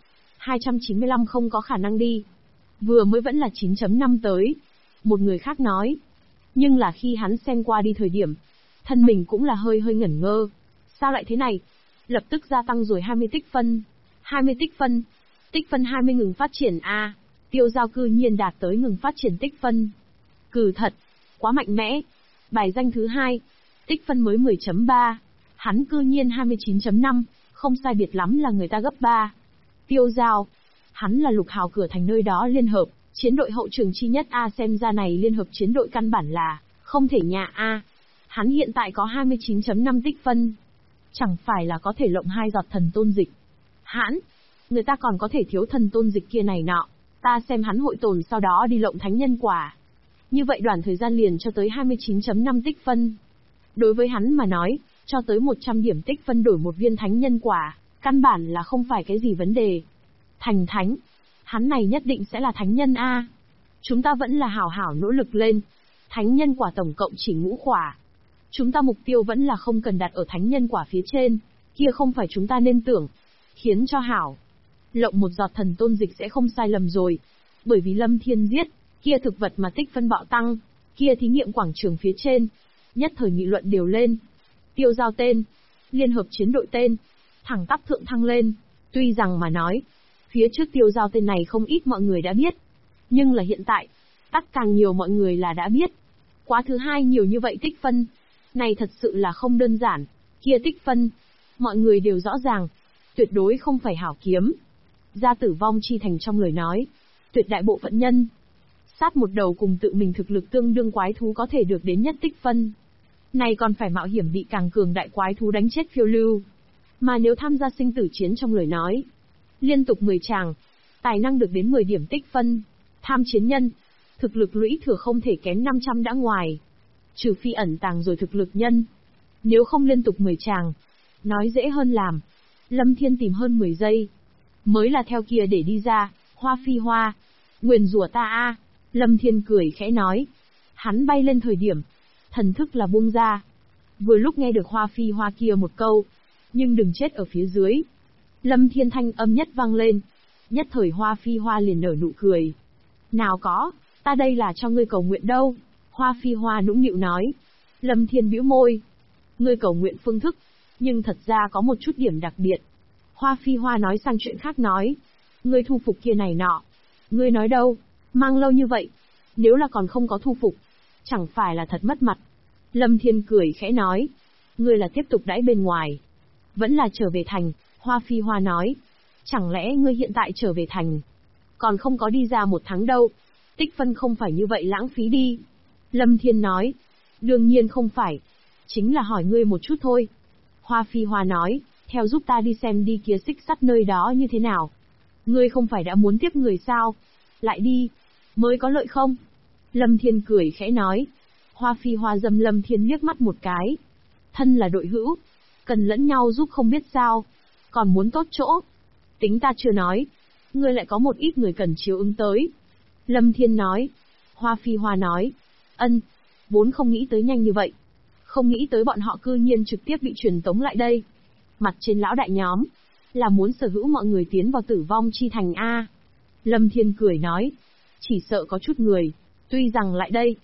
295 không có khả năng đi. Vừa mới vẫn là 9.5 tới. Một người khác nói, nhưng là khi hắn xem qua đi thời điểm, thân mình cũng là hơi ngẩn ngơ. Sao lại thế này? Lập tức gia tăng rồi 20 tích phân. 20 tích phân. Tích phân 20 ngừng phát triển A. Tiêu Giao cư nhiên đạt tới ngừng phát triển tích phân. Cừ thật. Quá mạnh mẽ. Bài danh thứ 2. Tích phân mới 10.3. Hắn cư nhiên 29.5. Không sai biệt lắm là người ta gấp 3. Tiêu Giao. Hắn là Lục Hào cửa thành nơi đó liên hợp, chiến đội hậu trường chi nhất A, xem ra này liên hợp chiến đội căn bản là không thể nhạ A. Hắn hiện tại có 29.5 tích phân. Chẳng phải là có thể lộng 2 giọt thần tôn dịch. Hãn, người ta còn có thể thiếu thần tôn dịch kia này nọ. Ta xem hắn hội tồn sau đó đi lộng thánh nhân quả. Như vậy đoạn thời gian liền cho tới 29.5 tích phân. Đối với hắn mà nói, cho tới 100 điểm tích phân đổi một viên thánh nhân quả, căn bản là không phải cái gì vấn đề. Thành thánh, hắn này nhất định sẽ là thánh nhân A. Chúng ta vẫn là hảo hảo nỗ lực lên. Thánh nhân quả tổng cộng chỉ ngũ khỏa. Chúng ta mục tiêu vẫn là không cần đặt ở thánh nhân quả phía trên, kia không phải chúng ta nên tưởng. Khiến cho hảo. Lộng một giọt thần tôn dịch sẽ không sai lầm rồi. Bởi vì Lâm Thiên giết, kia thực vật mà tích phân bạo tăng, kia thí nghiệm quảng trường phía trên. Nhất thời nghị luận đều lên. Tiêu Giao tên, liên hợp chiến đội tên, thẳng tắp thượng thăng lên. Tuy rằng mà nói, phía trước Tiêu Giao tên này không ít mọi người đã biết. Nhưng là hiện tại, tắc càng nhiều mọi người là đã biết. Quá thứ hai nhiều như vậy tích phân. Này thật sự là không đơn giản. Kia tích phân, mọi người đều rõ ràng. Tuyệt đối không phải hảo kiếm. Ra tử vong chi thành trong lời nói. Tuyệt đại bộ phận nhân. Sát một đầu cùng tự mình thực lực tương đương quái thú có thể được đến nhất tích phân. Này còn phải mạo hiểm bị càng cường đại quái thú đánh chết phiêu lưu. Mà nếu tham gia sinh tử chiến trong lời nói, liên tục 10 tràng, tài năng được đến 10 điểm tích phân. Tham chiến nhân, thực lực lũy thừa không thể kém 500 đã ngoài. Trừ phi ẩn tàng rồi thực lực nhân. Nếu không liên tục 10 tràng, nói dễ hơn làm. Lâm Thiên tìm hơn 10 giây, mới là theo kia để đi ra. Hoa Phi Hoa, nguyền rủa ta A. Lâm Thiên cười khẽ nói. Hắn bay lên thời điểm, thần thức là buông ra. Vừa lúc nghe được Hoa Phi Hoa kia một câu, nhưng đừng chết ở phía dưới. Lâm Thiên thanh âm nhất vang lên. Nhất thời Hoa Phi Hoa liền nở nụ cười. Nào có, ta đây là cho ngươi cầu nguyện đâu. Hoa Phi Hoa nũng nịu nói. Lâm Thiên bĩu môi. Ngươi cầu nguyện phương thức, nhưng thật ra có một chút điểm đặc biệt. Hoa Phi Hoa nói sang chuyện khác nói. Ngươi thu phục kia này nọ. Ngươi nói đâu, mang lâu như vậy. Nếu là còn không có thu phục, chẳng phải là thật mất mặt. Lâm Thiên cười khẽ nói. Ngươi là tiếp tục đãi bên ngoài, vẫn là trở về thành. Hoa Phi Hoa nói. Chẳng lẽ ngươi hiện tại trở về thành, còn không có đi ra 1 tháng đâu. Tích phân không phải như vậy lãng phí đi. Lâm Thiên nói. Đương nhiên không phải. Chính là hỏi ngươi một chút thôi. Hoa Phi Hoa nói. Theo giúp ta đi xem đi kia xích sắt nơi đó như thế nào. Ngươi không phải đã muốn tiếp người sao? Lại đi, mới có lợi không? Lâm Thiên cười khẽ nói. Hoa Phi Hoa dâm Lâm Thiên liếc mắt một cái. Thân là đội hữu, cần lẫn nhau giúp không biết sao. Còn muốn tốt chỗ. Tính ta chưa nói, ngươi lại có một ít người cần chiếu ứng tới. Lâm Thiên nói. Hoa Phi Hoa nói. Ân, vốn không nghĩ tới nhanh như vậy. Không nghĩ tới bọn họ cư nhiên trực tiếp bị truyền tống lại đây. Mặt trên lão đại nhóm, là muốn sở hữu mọi người tiến vào tử vong chi thành A. Lâm Thiên cười nói. Chỉ sợ có chút người, tuy rằng lại đây,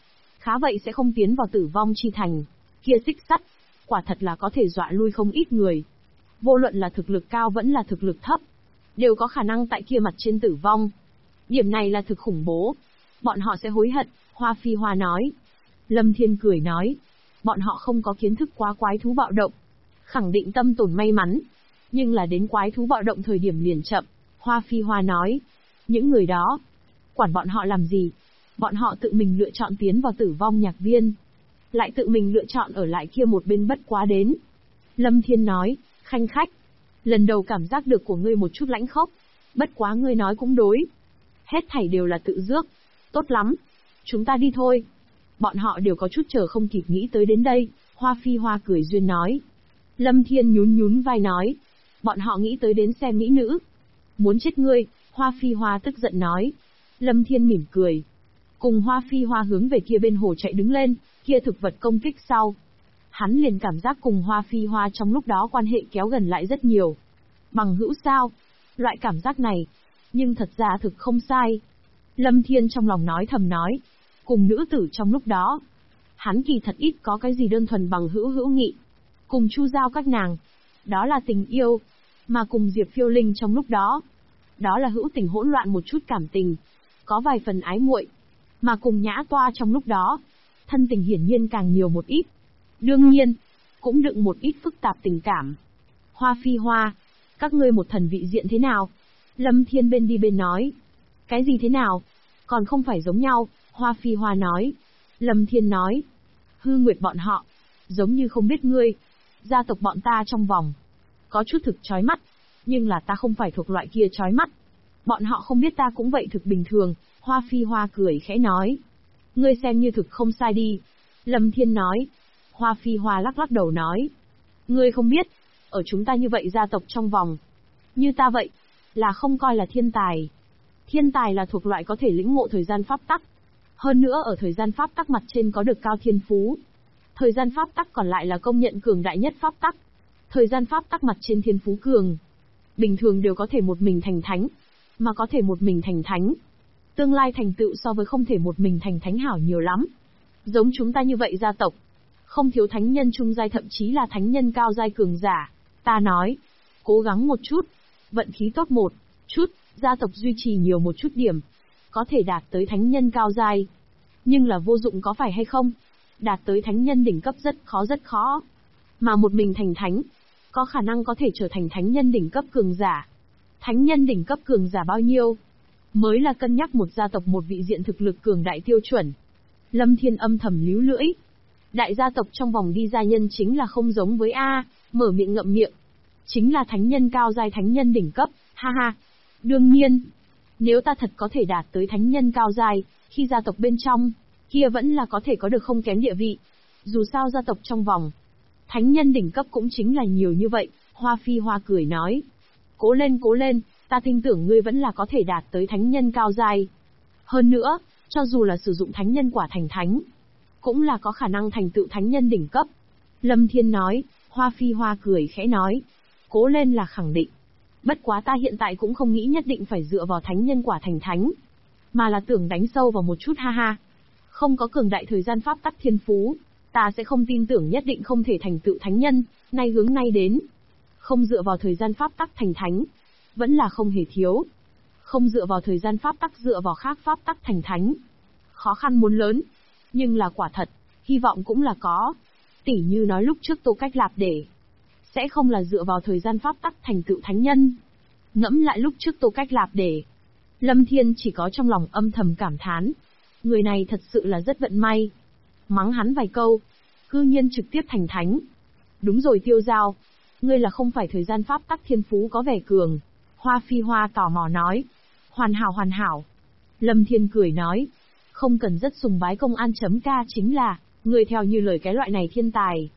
Khá vậy sẽ không tiến vào tử vong chi thành. Kia xích sắt, quả thật là có thể dọa lui không ít người. Vô luận là thực lực cao vẫn là thực lực thấp, đều có khả năng tại kia mặt trên tử vong. Điểm này là thực khủng bố. Bọn họ sẽ hối hận, Hoa Phi Hoa nói. Lâm Thiên cười nói, bọn họ không có kiến thức quá quái thú bạo động, khẳng định tâm tồn may mắn. Nhưng là đến quái thú bạo động thời điểm liền chậm, Hoa Phi Hoa nói. Những người đó, quản bọn họ làm gì? Bọn họ tự mình lựa chọn tiến vào tử vong nhạc viên, lại tự mình lựa chọn ở lại kia một bên bất quá đến. Lâm Thiên nói, khanh khách, lần đầu cảm giác được của ngươi một chút lãnh khốc, bất quá ngươi nói cũng đối. Hết thảy đều là tự dước, tốt lắm, chúng ta đi thôi. Bọn họ đều có chút chờ không kịp nghĩ tới đến đây, Hoa Phi Hoa cười duyên nói. Lâm Thiên nhún nhún vai nói, bọn họ nghĩ tới đến xem mỹ nữ. Muốn chết ngươi, Hoa Phi Hoa tức giận nói. Lâm Thiên mỉm cười, cùng Hoa Phi Hoa hướng về kia bên hồ chạy đứng lên, kia thực vật công kích sau. Hắn liền cảm giác cùng Hoa Phi Hoa trong lúc đó quan hệ kéo gần lại rất nhiều. Bằng hữu sao? Loại cảm giác này, nhưng thật ra thực không sai. Lâm Thiên trong lòng nói thầm nói, cùng nữ tử trong lúc đó, hắn kỳ thật ít có cái gì đơn thuần bằng hữu nghị. Cùng Chu Giao các nàng, đó là tình yêu, mà cùng Diệp Phiêu Linh trong lúc đó, đó là hữu tình hỗn loạn một chút cảm tình, có vài phần ái muội, mà cùng Nhã Toa trong lúc đó, thân tình hiển nhiên càng nhiều một ít. Đương nhiên, cũng đựng một ít phức tạp tình cảm. Hoa Phi Hoa, các ngươi một thần vị diện thế nào? Lâm Thiên bên đi bên nói. Cái gì thế nào? Còn không phải giống nhau, Hoa Phi Hoa nói. Lâm Thiên nói. Hư Nguyệt bọn họ, giống như không biết ngươi. Gia tộc bọn ta trong vòng, có chút thực chói mắt, nhưng là ta không phải thuộc loại kia chói mắt. Bọn họ không biết ta cũng vậy thực bình thường, Hoa Phi Hoa cười khẽ nói. Ngươi xem như thực không sai đi. Lâm Thiên nói. Hoa Phi Hoa lắc lắc đầu nói. Ngươi không biết, ở chúng ta như vậy gia tộc trong vòng, như ta vậy, là không coi là thiên tài. Thiên tài là thuộc loại có thể lĩnh ngộ thời gian pháp tắc. Hơn nữa ở thời gian pháp tắc mặt trên có được cao thiên phú. Thời gian pháp tắc còn lại là công nhận cường đại nhất pháp tắc. Thời gian pháp tắc mặt trên thiên phú cường, bình thường đều có thể một mình thành thánh, mà có thể một mình thành thánh, tương lai thành tựu so với không thể một mình thành thánh hảo nhiều lắm. Giống chúng ta như vậy gia tộc, không thiếu thánh nhân trung giai thậm chí là thánh nhân cao giai cường giả. Ta nói, cố gắng một chút, vận khí tốt một chút, gia tộc duy trì nhiều một chút điểm, có thể đạt tới thánh nhân cao giai. Nhưng là vô dụng có phải hay không? Đạt tới thánh nhân đỉnh cấp rất khó rất khó. Mà một mình thành thánh, có khả năng có thể trở thành thánh nhân đỉnh cấp cường giả. Thánh nhân đỉnh cấp cường giả bao nhiêu? Mới là cân nhắc một gia tộc một vị diện thực lực cường đại tiêu chuẩn. Lâm Thiên âm thầm líu lưỡi. Đại gia tộc trong vòng đi gia nhân chính là không giống với A, mở miệng ngậm miệng. Chính là thánh nhân cao giai thánh nhân đỉnh cấp, ha ha. Đương nhiên, nếu ta thật có thể đạt tới thánh nhân cao giai, khi gia tộc bên trong, kia vẫn là có thể có được không kém địa vị. Dù sao gia tộc trong vòng, thánh nhân đỉnh cấp cũng chính là nhiều như vậy, Hoa Phi Hoa cười nói. Cố lên, ta tin tưởng ngươi vẫn là có thể đạt tới thánh nhân cao giai. Hơn nữa, cho dù là sử dụng thánh nhân quả thành thánh, cũng là có khả năng thành tựu thánh nhân đỉnh cấp. Lâm Thiên nói, Hoa Phi Hoa cười khẽ nói. Cố lên là khẳng định. Bất quá ta hiện tại cũng không nghĩ nhất định phải dựa vào thánh nhân quả thành thánh, mà là tưởng đánh sâu vào một chút ha ha. Không có cường đại thời gian pháp tắc thiên phú, ta sẽ không tin tưởng nhất định không thể thành tựu thánh nhân, nay hướng nay đến. Không dựa vào thời gian pháp tắc thành thánh, vẫn là không hề thiếu. Không dựa vào thời gian pháp tắc dựa vào khác pháp tắc thành thánh. Khó khăn muốn lớn, nhưng là quả thật, hy vọng cũng là có. Tỉ như nói lúc trước Tô Cách Lạp để, sẽ không là dựa vào thời gian pháp tắc thành tựu thánh nhân. Ngẫm lại lúc trước Tô Cách Lạp để, Lâm Thiên chỉ có trong lòng âm thầm cảm thán. Người này thật sự là rất vận may. Mắng hắn vài câu, cư nhiên trực tiếp thành thánh. Đúng rồi Tiêu Giao, ngươi là không phải thời gian pháp tắc thiên phú có vẻ cường. Hoa Phi Hoa tò mò nói. Hoàn hảo. Lâm Thiên cười nói. Không cần rất sùng bái công an.ca chính là, người theo như lời cái loại này thiên tài.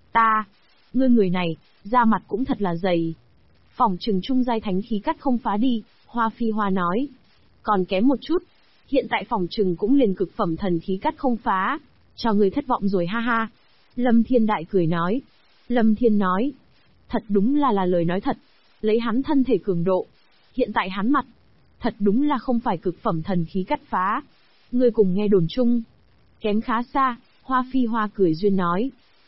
Ngươi người này, da mặt cũng thật là dày. Phỏng chừng trung giai thánh khí cắt không phá đi, Hoa Phi Hoa nói. Còn kém một chút, hiện tại phỏng chừng cũng liền cực phẩm thần khí cắt không phá. Cho người thất vọng rồi ha ha. Lâm Thiên đại cười nói. Lâm Thiên nói. Thật đúng là lời nói thật. Lấy hắn thân thể cường độ, hiện tại hắn mặt, thật đúng là không phải cực phẩm thần khí cắt phá. Ngươi cùng nghe đồn chung, Kém khá xa, Hoa Phi Hoa cười duyên nói.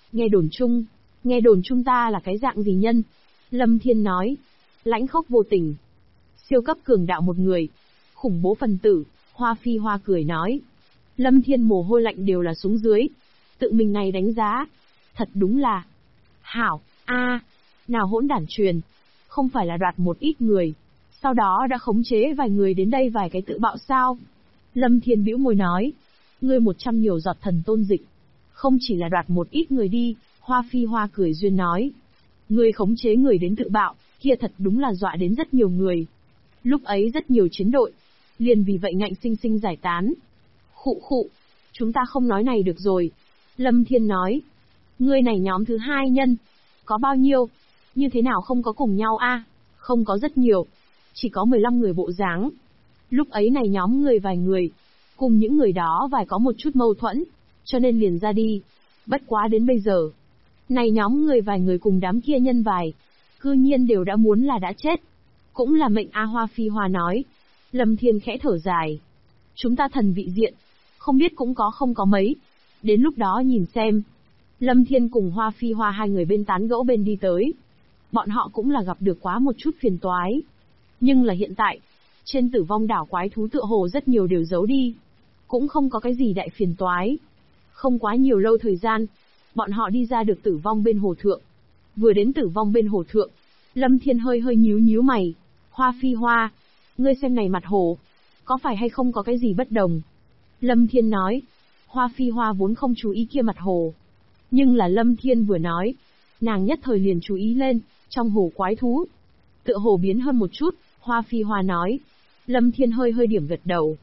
Nghe đồn chung ta là cái dạng gì nhân? Lâm Thiên nói. Lãnh khốc vô tình. Siêu cấp cường đạo một người. Khủng bố phần tử, Hoa Phi Hoa cười nói. Lâm Thiên mồ hôi lạnh đều là xuống dưới. Tự mình này đánh giá. Thật đúng là. Hảo, nào hỗn đản truyền. Không phải là đoạt một ít người. Sau đó đã khống chế vài người đến đây vài cái tự bạo sao? Lâm Thiên bĩu môi nói. Ngươi 100 nhiều giọt thần tôn dịch. Không chỉ là đoạt một ít người đi, Hoa Phi Hoa cười duyên nói. Ngươi khống chế người đến tự bạo, kia thật đúng là dọa đến rất nhiều người. Lúc ấy rất nhiều chiến đội, liền vì vậy ngạnh sinh sinh giải tán. Khụ, chúng ta không nói này được rồi. Lâm Thiên nói. Ngươi này nhóm thứ hai nhân. Có bao nhiêu? Như thế nào không có cùng nhau a? Không có rất nhiều. Chỉ có 15 người bộ dáng. Lúc ấy này nhóm người vài người. Cùng những người đó vài có một chút mâu thuẫn. Cho nên liền ra đi. Bất quá đến bây giờ. Này nhóm người vài người cùng đám kia nhân vài. Cư nhiên đều đã muốn là đã chết. Cũng là mệnh A. Hoa Phi Hoa nói. Lâm Thiên khẽ thở dài. Chúng ta thần vị diện. Không biết cũng có không có mấy. Đến lúc đó nhìn xem. Lâm Thiên cùng Hoa Phi Hoa hai người bên tán gẫu bên đi tới. Bọn họ cũng là gặp được quá một chút phiền toái. Nhưng là hiện tại, trên Tử Vong đảo quái thú tựa hồ rất nhiều đều giấu đi. Cũng không có cái gì đại phiền toái. Không quá nhiều lâu thời gian, bọn họ đi ra được Tử Vong bên hồ thượng. Vừa đến Tử Vong bên hồ thượng, Lâm Thiên hơi nhíu mày. Hoa Phi Hoa, ngươi xem này mặt hồ, có phải hay không có cái gì bất đồng? Lâm Thiên nói. Hoa Phi Hoa vốn không chú ý kia mặt hồ. Nhưng là Lâm Thiên vừa nói, nàng nhất thời liền chú ý lên, trong hồ quái thú. Tựa hồ biến hơn một chút, Hoa Phi Hoa nói. Lâm Thiên hơi điểm gật đầu.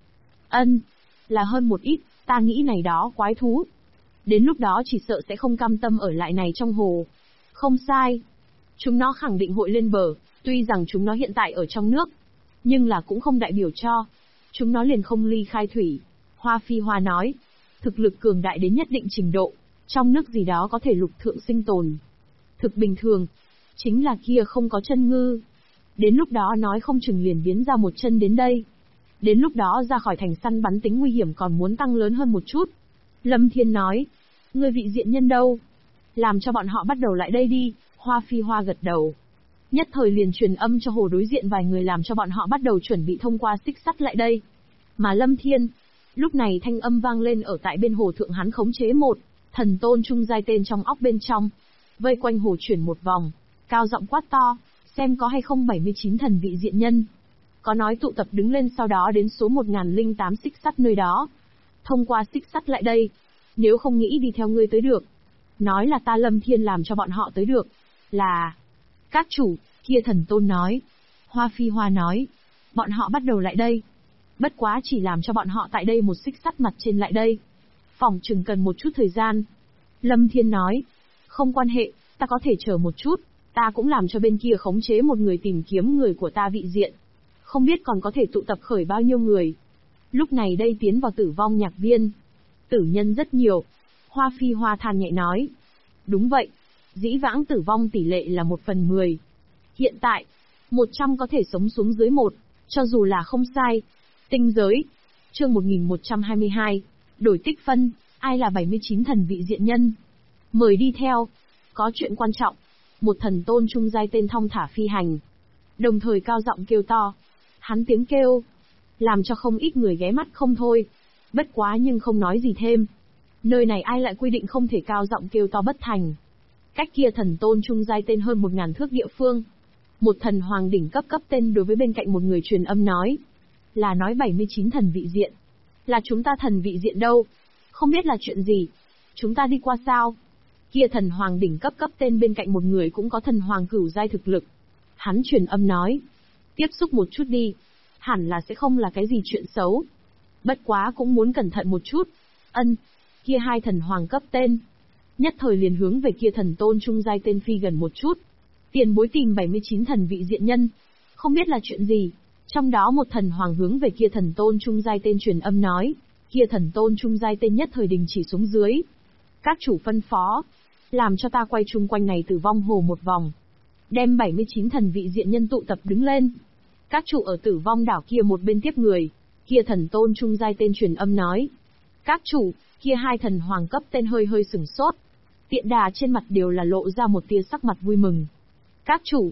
Là hơn một ít, ta nghĩ này đó quái thú. Đến lúc đó chỉ sợ sẽ không cam tâm ở lại này trong hồ. Không sai. Chúng nó khẳng định hội lên bờ, tuy rằng chúng nó hiện tại ở trong nước. Nhưng là cũng không đại biểu cho. Chúng nó liền không ly khai thủy. Hoa Phi Hoa nói. Thực lực cường đại đến nhất định trình độ. Trong nước gì đó có thể lục thượng sinh tồn. Thực bình thường. Chính là kia không có chân ngư. Đến lúc đó nói không chừng liền biến ra một chân đến đây. Đến lúc đó ra khỏi thành săn bắn tính nguy hiểm còn muốn tăng lớn hơn một chút. Lâm Thiên nói. Ngươi vị diện nhân đâu? Làm cho bọn họ bắt đầu lại đây đi. Hoa Phi Hoa gật đầu. Nhất thời liền truyền âm cho hồ đối diện vài người làm cho bọn họ bắt đầu chuẩn bị thông qua xích sắt lại đây. Mà Lâm Thiên, lúc này thanh âm vang lên ở tại bên hồ thượng, hắn khống chế một thần tôn trung giai tên trong óc bên trong, vây quanh hồ chuyển một vòng, cao giọng quát to, xem có hay không 79 thần vị diện nhân. Có nói tụ tập đứng lên, sau đó đến số 1008 xích sắt nơi đó. Thông qua xích sắt lại đây. Nếu không nghĩ đi theo ngươi tới được. Nói là ta Lâm Thiên làm cho bọn họ tới được. Là... Các chủ, kia thần tôn nói. Hoa Phi Hoa nói. Bọn họ bắt đầu lại đây. Bất quá chỉ làm cho bọn họ tại đây một xích sắt mặt trên lại đây. Phỏng chừng cần một chút thời gian. Lâm Thiên nói. Không quan hệ, ta có thể chờ một chút. Ta cũng làm cho bên kia khống chế một người tìm kiếm người của ta vị diện. Không biết còn có thể tụ tập khởi bao nhiêu người. Lúc này đây tiến vào Tử Vong nhạc viên. Tử nhân rất nhiều. Hoa Phi Hoa than nhẹ nói. Đúng vậy. Dĩ vãng tử vong tỷ lệ là 1/10. Hiện tại, 100 có thể sống xuống dưới 1, cho dù là không sai. Tinh giới. Chương 1122. Đổi tích phân. Ai là 79 thần vị diện nhân? Mời đi theo. Có chuyện quan trọng. Một thần tôn trung giai tên thong thả phi hành. Đồng thời cao giọng kêu to. Hắn tiếng kêu, làm cho không ít người ghé mắt không thôi. Bất quá nhưng không nói gì thêm. Nơi này ai lại quy định không thể cao giọng kêu to bất thành. Cách kia thần tôn trung giai tên hơn 1000 thước địa phương. Một thần hoàng đỉnh cấp tên đối với bên cạnh một người truyền âm nói. Là nói 79 thần vị diện. Là chúng ta thần vị diện đâu? Không biết là chuyện gì. Chúng ta đi qua sao? Kia thần hoàng đỉnh cấp tên bên cạnh một người cũng có thần hoàng cửu giai thực lực. Hắn truyền âm nói. Tiếp xúc một chút đi. Hẳn là sẽ không là cái gì chuyện xấu. Bất quá cũng muốn cẩn thận một chút. Kia hai thần hoàng cấp tên. Nhất thời liền hướng về kia thần tôn trung giai tên phi gần một chút. Tiền bối tìm 79 thần vị diện nhân. Không biết là chuyện gì. Trong đó một thần hoàng hướng về kia thần tôn trung giai tên truyền âm nói. Kia thần tôn trung giai tên nhất thời đình chỉ xuống dưới. Các chủ phân phó. Làm cho ta quay chung quanh này Tử Vong hồ một vòng. Đem 79 thần vị diện nhân tụ tập đứng lên. Các chủ ở Tử Vong đảo kia một bên tiếp người. Kia thần tôn trung giai tên truyền âm nói. Các chủ, Kia hai thần hoàng cấp tên hơi hơi sửng sốt. Tiện đà trên mặt đều là lộ ra một tia sắc mặt vui mừng. Các chủ,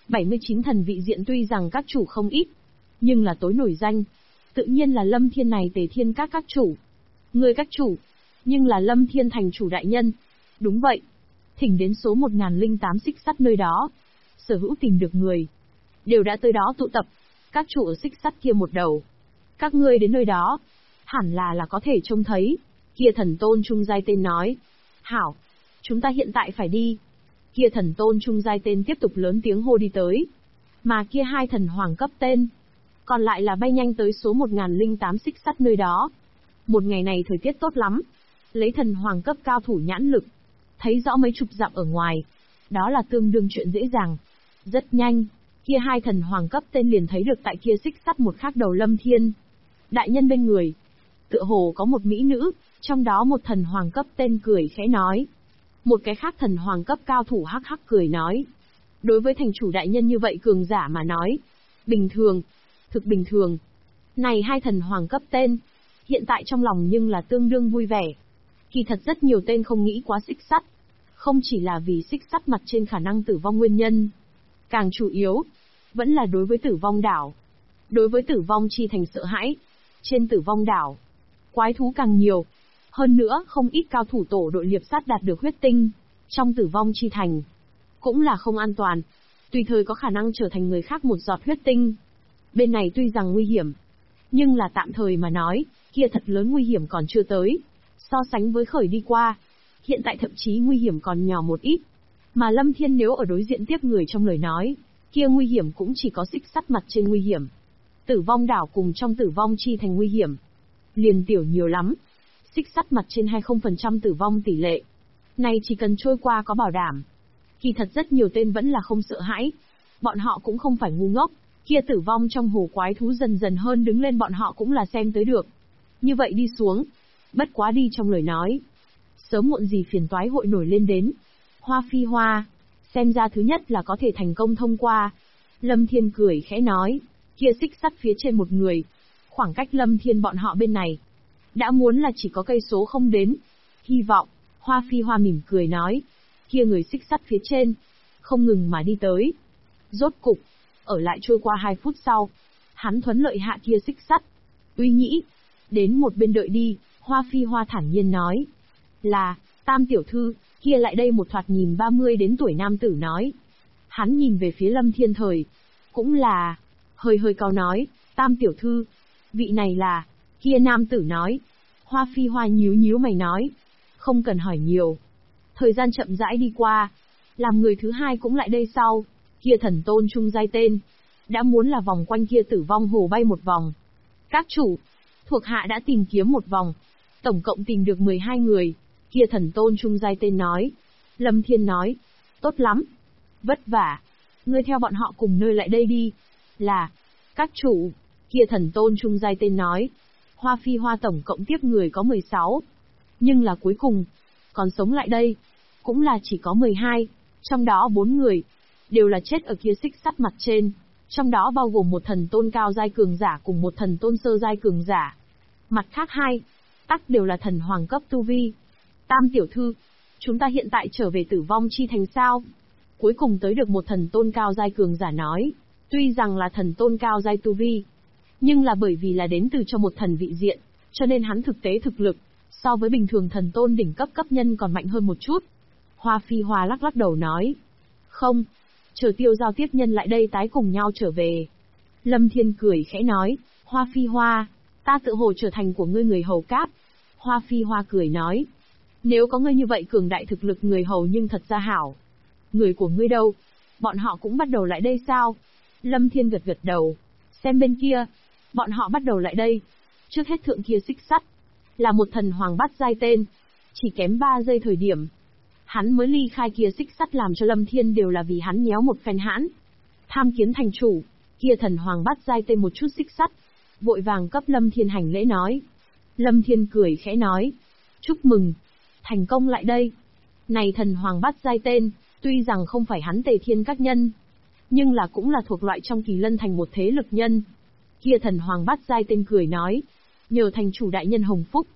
79 thần vị diện tuy rằng các chủ không ít, nhưng là tối nổi danh. Tự nhiên là Lâm Thiên này Tề Thiên các chủ. Người các chủ, nhưng là Lâm Thiên thành chủ đại nhân. Đúng vậy. Thỉnh đến số 1008 xích sắt nơi đó. Sở hữu tìm được người, đều đã tới đó tụ tập. Các chủ ở xích sắt kia một đầu. Các ngươi đến nơi đó, hẳn là có thể trông thấy. Kia thần tôn trung giai tên nói. Hảo, chúng ta hiện tại phải đi. Kia thần tôn trung giai tên tiếp tục lớn tiếng hô đi tới. Mà kia hai thần hoàng cấp tên, còn lại là bay nhanh tới số 1008 xích sắt nơi đó. Một ngày này thời tiết tốt lắm. Lấy thần hoàng cấp cao thủ nhãn lực, thấy rõ mấy chục dặm ở ngoài. Đó là tương đương chuyện dễ dàng. Rất nhanh, kia hai thần hoàng cấp tên liền thấy được tại kia xích sắt một khác đầu Lâm Thiên. Đại nhân bên người, tựa hồ có một mỹ nữ, trong đó một thần hoàng cấp tên cười khẽ nói. Một cái khác thần hoàng cấp cao thủ hắc hắc cười nói. Đối với thành chủ đại nhân như vậy cường giả mà nói, bình thường, thực bình thường. Này hai thần hoàng cấp tên, hiện tại trong lòng nhưng là tương đương vui vẻ. Kỳ thật rất nhiều tên không nghĩ quá xích sắt. Không chỉ là vì xích sắt mặt trên khả năng tử vong nguyên nhân. Càng chủ yếu, vẫn là đối với tử vong đảo. Đối với tử vong chi thành sợ hãi. Trên tử vong đảo, quái thú càng nhiều. Hơn nữa, không ít cao thủ tổ đội liệp sát đạt được huyết tinh. Trong tử vong chi thành, cũng là không an toàn. Tùy thời có khả năng trở thành người khác một giọt huyết tinh. Bên này tuy rằng nguy hiểm, nhưng là tạm thời mà nói, kia thật lớn nguy hiểm còn chưa tới. So sánh với khởi đi qua, hiện tại thậm chí nguy hiểm còn nhỏ một ít. Mà Lâm Thiên nếu ở đối diện tiếp người trong lời nói, kia nguy hiểm cũng chỉ có xích sắt mặt trên nguy hiểm. Tử vong đảo cùng trong tử vong chi thành nguy hiểm, liền tiểu nhiều lắm. Xích sắt mặt trên 20% tử vong tỷ lệ. Này chỉ cần trôi qua có bảo đảm. Kỳ thật rất nhiều tên vẫn là không sợ hãi. Bọn họ cũng không phải ngu ngốc. Kia tử vong trong hồ quái thú dần dần hơn đứng lên bọn họ cũng là xem tới được. Như vậy đi xuống. Bất quá đi trong lời nói. Sớm muộn gì phiền toái hội nổi lên đến. Hoa phi hoa. Xem ra thứ nhất là có thể thành công thông qua. Lâm Thiên cười khẽ nói. Kia xích sắt phía trên một người. Khoảng cách Lâm Thiên bọn họ bên này, đã muốn là chỉ có cây số không đến. Hy vọng, Hoa phi hoa mỉm cười nói. Kia người xích sắt phía trên, không ngừng mà đi tới. Rốt cục, ở lại trôi qua 2 phút sau, hắn thuấn lợi hạ kia xích sắt. Uy nhĩ, đến một bên đợi đi, Hoa phi hoa thản nhiên nói. Là, Tam tiểu thư, kia lại đây một thoạt nhìn 30 đến tuổi nam tử nói. Hắn nhìn về phía Lâm Thiên thời, cũng là, hơi cao nói, Tam tiểu thư, vị này là, kia nam tử nói. Hoa phi hoa nhíu mày nói. Không cần hỏi nhiều. Thời gian chậm rãi đi qua. Làm người thứ hai cũng lại đây sau. Kia thần tôn trung giai tên, đã muốn là vòng quanh kia tử vong hồ bay một vòng. Các chủ, thuộc hạ đã tìm kiếm một vòng. Tổng cộng tìm được 12 người. Kia thần tôn trung giai tên nói. Lâm Thiên nói. Tốt lắm. Vất vả. Ngươi theo bọn họ cùng nơi lại đây đi. Là. Các chủ. Kia thần tôn trung giai tên nói. Hoa phi hoa tổng cộng tiếp người có 16. Nhưng là cuối cùng, còn sống lại đây, cũng là chỉ có 12. Trong đó 4 người, đều là chết ở kia xích sắt mặt trên. Trong đó bao gồm một thần tôn cao giai cường giả cùng một thần tôn sơ giai cường giả. Mặt khác 2, tắc đều là thần hoàng cấp tu vi. Tam tiểu thư, chúng ta hiện tại trở về tử vong chi thành sao? Cuối cùng tới được một thần tôn cao giai cường giả nói. Tuy rằng là thần tôn cao giai tu vi, nhưng là bởi vì là đến từ cho một thần vị diện, cho nên hắn thực tế thực lực, so với bình thường thần tôn đỉnh cấp cấp nhân còn mạnh hơn một chút. Hoa phi hoa lắc đầu nói. Không, chờ tiêu giao tiếp nhân lại đây tái cùng nhau trở về. Lâm Thiên cười khẽ nói. Hoa phi hoa, ta tự hồ trở thành của ngươi người hầu cáp. Hoa phi hoa cười nói. Nếu có ngươi như vậy cường đại thực lực người hầu nhưng thật ra hảo. Người của ngươi đâu? Bọn họ cũng bắt đầu lại đây sao? Lâm Thiên gật đầu. Xem bên kia, bọn họ bắt đầu lại đây. Trước hết thượng kia xích sắt, là một thần hoàng bát giai tên. Chỉ kém 3 giây thời điểm, hắn mới ly khai kia xích sắt làm cho Lâm Thiên đều là vì hắn nhéo một phen hãn. Tham kiến thành chủ, kia thần hoàng bát giai tên một chút xích sắt, vội vàng cấp Lâm Thiên hành lễ nói. Lâm Thiên cười khẽ nói. Chúc mừng, thành công lại đây. Này thần hoàng bát giai tên, tuy rằng không phải hắn Tề Thiên các nhân, nhưng là cũng là thuộc loại trong Kỳ Lân thành một thế lực nhân. Kia thần hoàng bát giai tên cười nói. Nhờ thành chủ đại nhân hồng phúc,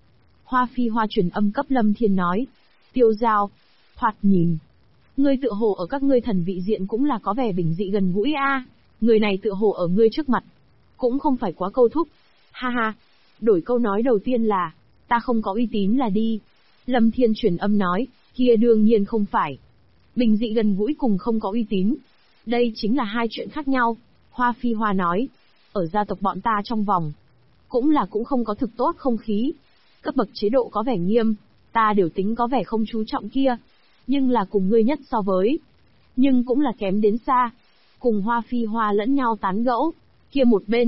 Hoa Phi Hoa truyền âm cấp Lâm Thiên nói. Tiêu Giao, thoạt nhìn, ngươi tựa hồ ở các ngươi thần vị diện cũng là có vẻ bình dị gần gũi a. Người này tựa hồ ở ngươi trước mặt, cũng không phải quá câu thúc. Ha ha, đổi câu nói đầu tiên là, ta không có uy tín là đi. Lâm Thiên truyền âm nói, kia đương nhiên không phải. Bình dị gần gũi cùng không có uy tín, đây chính là hai chuyện khác nhau. Hoa Phi Hoa nói, ở gia tộc bọn ta trong vòng, cũng không có thực tốt không khí. Cấp bậc chế độ có vẻ nghiêm, ta đều tính có vẻ không chú trọng kia. Nhưng là cùng ngươi nhất so với, nhưng cũng là kém đến xa. Cùng Hoa Phi Hoa lẫn nhau tán gẫu, kia một bên,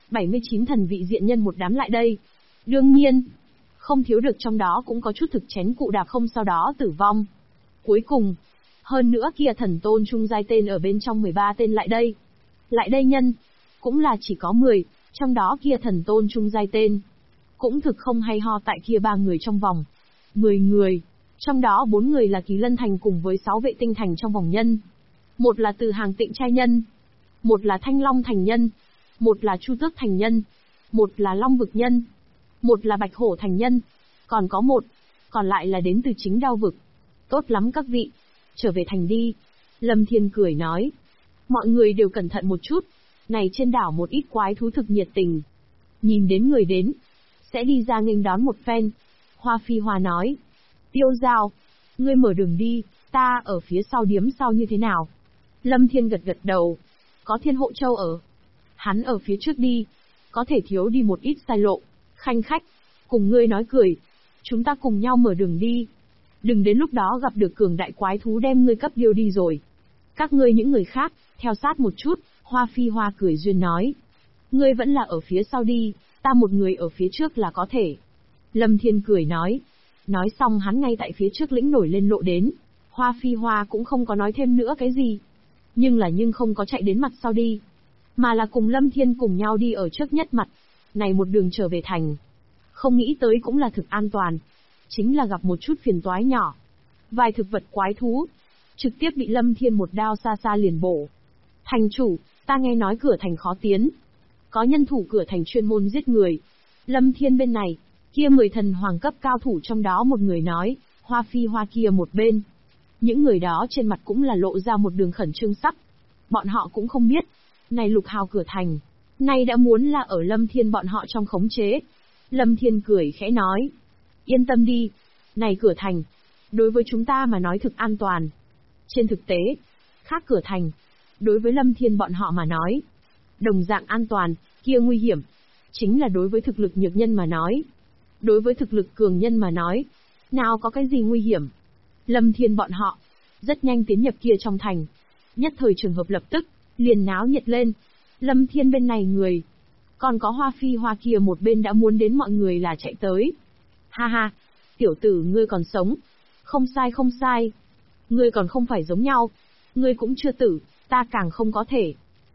79 thần vị diện nhân một đám lại đây. Đương nhiên, không thiếu được trong đó cũng có chút thực chén cụ đạp không sau đó tử vong. Cuối cùng, hơn nữa kia thần tôn trung giai tên ở bên trong 13 tên lại đây. Lại đây nhân, cũng là chỉ có 10, trong đó kia thần tôn trung giai tên. Cũng thực không hay ho tại kia 3 người trong vòng. 10 người, trong đó 4 người là Kỳ Lân Thành cùng với 6 vệ tinh thành trong vòng nhân. Một là từ hàng tịnh trai nhân, một là Thanh Long thành nhân, một là Chu Tước thành nhân, một là Long vực nhân, một là Bạch Hổ thành nhân, còn có một, còn lại là đến từ chính Đao vực. Tốt lắm các vị, trở về thành đi. Lâm Thiên cười nói. Mọi người đều cẩn thận một chút, này trên đảo một ít quái thú thực nhiệt tình. Nhìn đến người đến, sẽ đi ra nghênh đón một phen. Hoa Phi Hoa nói. Tiêu Giao, ngươi mở đường đi, ta ở phía sau điếm sau như thế nào? Lâm Thiên gật gật đầu. Có Thiên Hộ Châu ở. Hắn ở phía trước đi, có thể thiếu đi một ít sai lộ. Khanh khách, cùng ngươi nói cười. Chúng ta cùng nhau mở đường đi. Đừng đến lúc đó gặp được cường đại quái thú đem ngươi cấp điêu đi rồi. Các ngươi những người khác, theo sát một chút. Hoa Phi Hoa cười duyên nói. Ngươi vẫn là ở phía sau đi, ta một người ở phía trước là có thể. Lâm Thiên cười nói. Nói xong hắn ngay tại phía trước lĩnh nổi lên lộ đến. Hoa Phi Hoa cũng không có nói thêm nữa cái gì. Nhưng không có chạy đến mặt sau đi, mà là cùng Lâm Thiên cùng nhau đi ở trước nhất mặt. Này một đường trở về thành, không nghĩ tới cũng là thực an toàn. Chính là gặp một chút phiền toái nhỏ. Vài thực vật quái thú, trực tiếp bị Lâm Thiên một đao xa xa liền bổ. Thành chủ, ta nghe nói cửa thành khó tiến. Có nhân thủ cửa thành chuyên môn giết người. Lâm Thiên bên này, kia 10 thần hoàng cấp cao thủ trong đó một người nói, Hoa Phi Hoa kia một bên. Những người đó trên mặt cũng là lộ ra một đường khẩn trương sắc. Bọn họ cũng không biết, này lục hào cửa thành, nay đã muốn là ở Lâm Thiên bọn họ trong khống chế. Lâm Thiên cười khẽ nói, yên tâm đi, này cửa thành, đối với chúng ta mà nói thực an toàn. Trên thực tế, khác cửa thành, đối với Lâm Thiên bọn họ mà nói, đồng dạng an toàn, kia nguy hiểm, chính là đối với thực lực nhược nhân mà nói. Đối với thực lực cường nhân mà nói, nào có cái gì nguy hiểm. Lâm Thiên bọn họ, rất nhanh tiến nhập kia trong thành. Nhất thời trường hợp lập tức, liền náo nhiệt lên. Lâm Thiên bên này người, còn có Hoa Phi Hoa kia một bên đã muốn đến mọi người là chạy tới. Ha ha, tiểu tử ngươi còn sống. Không sai. Ngươi còn không phải giống nhau. Ngươi cũng chưa tử, ta càng không có thể.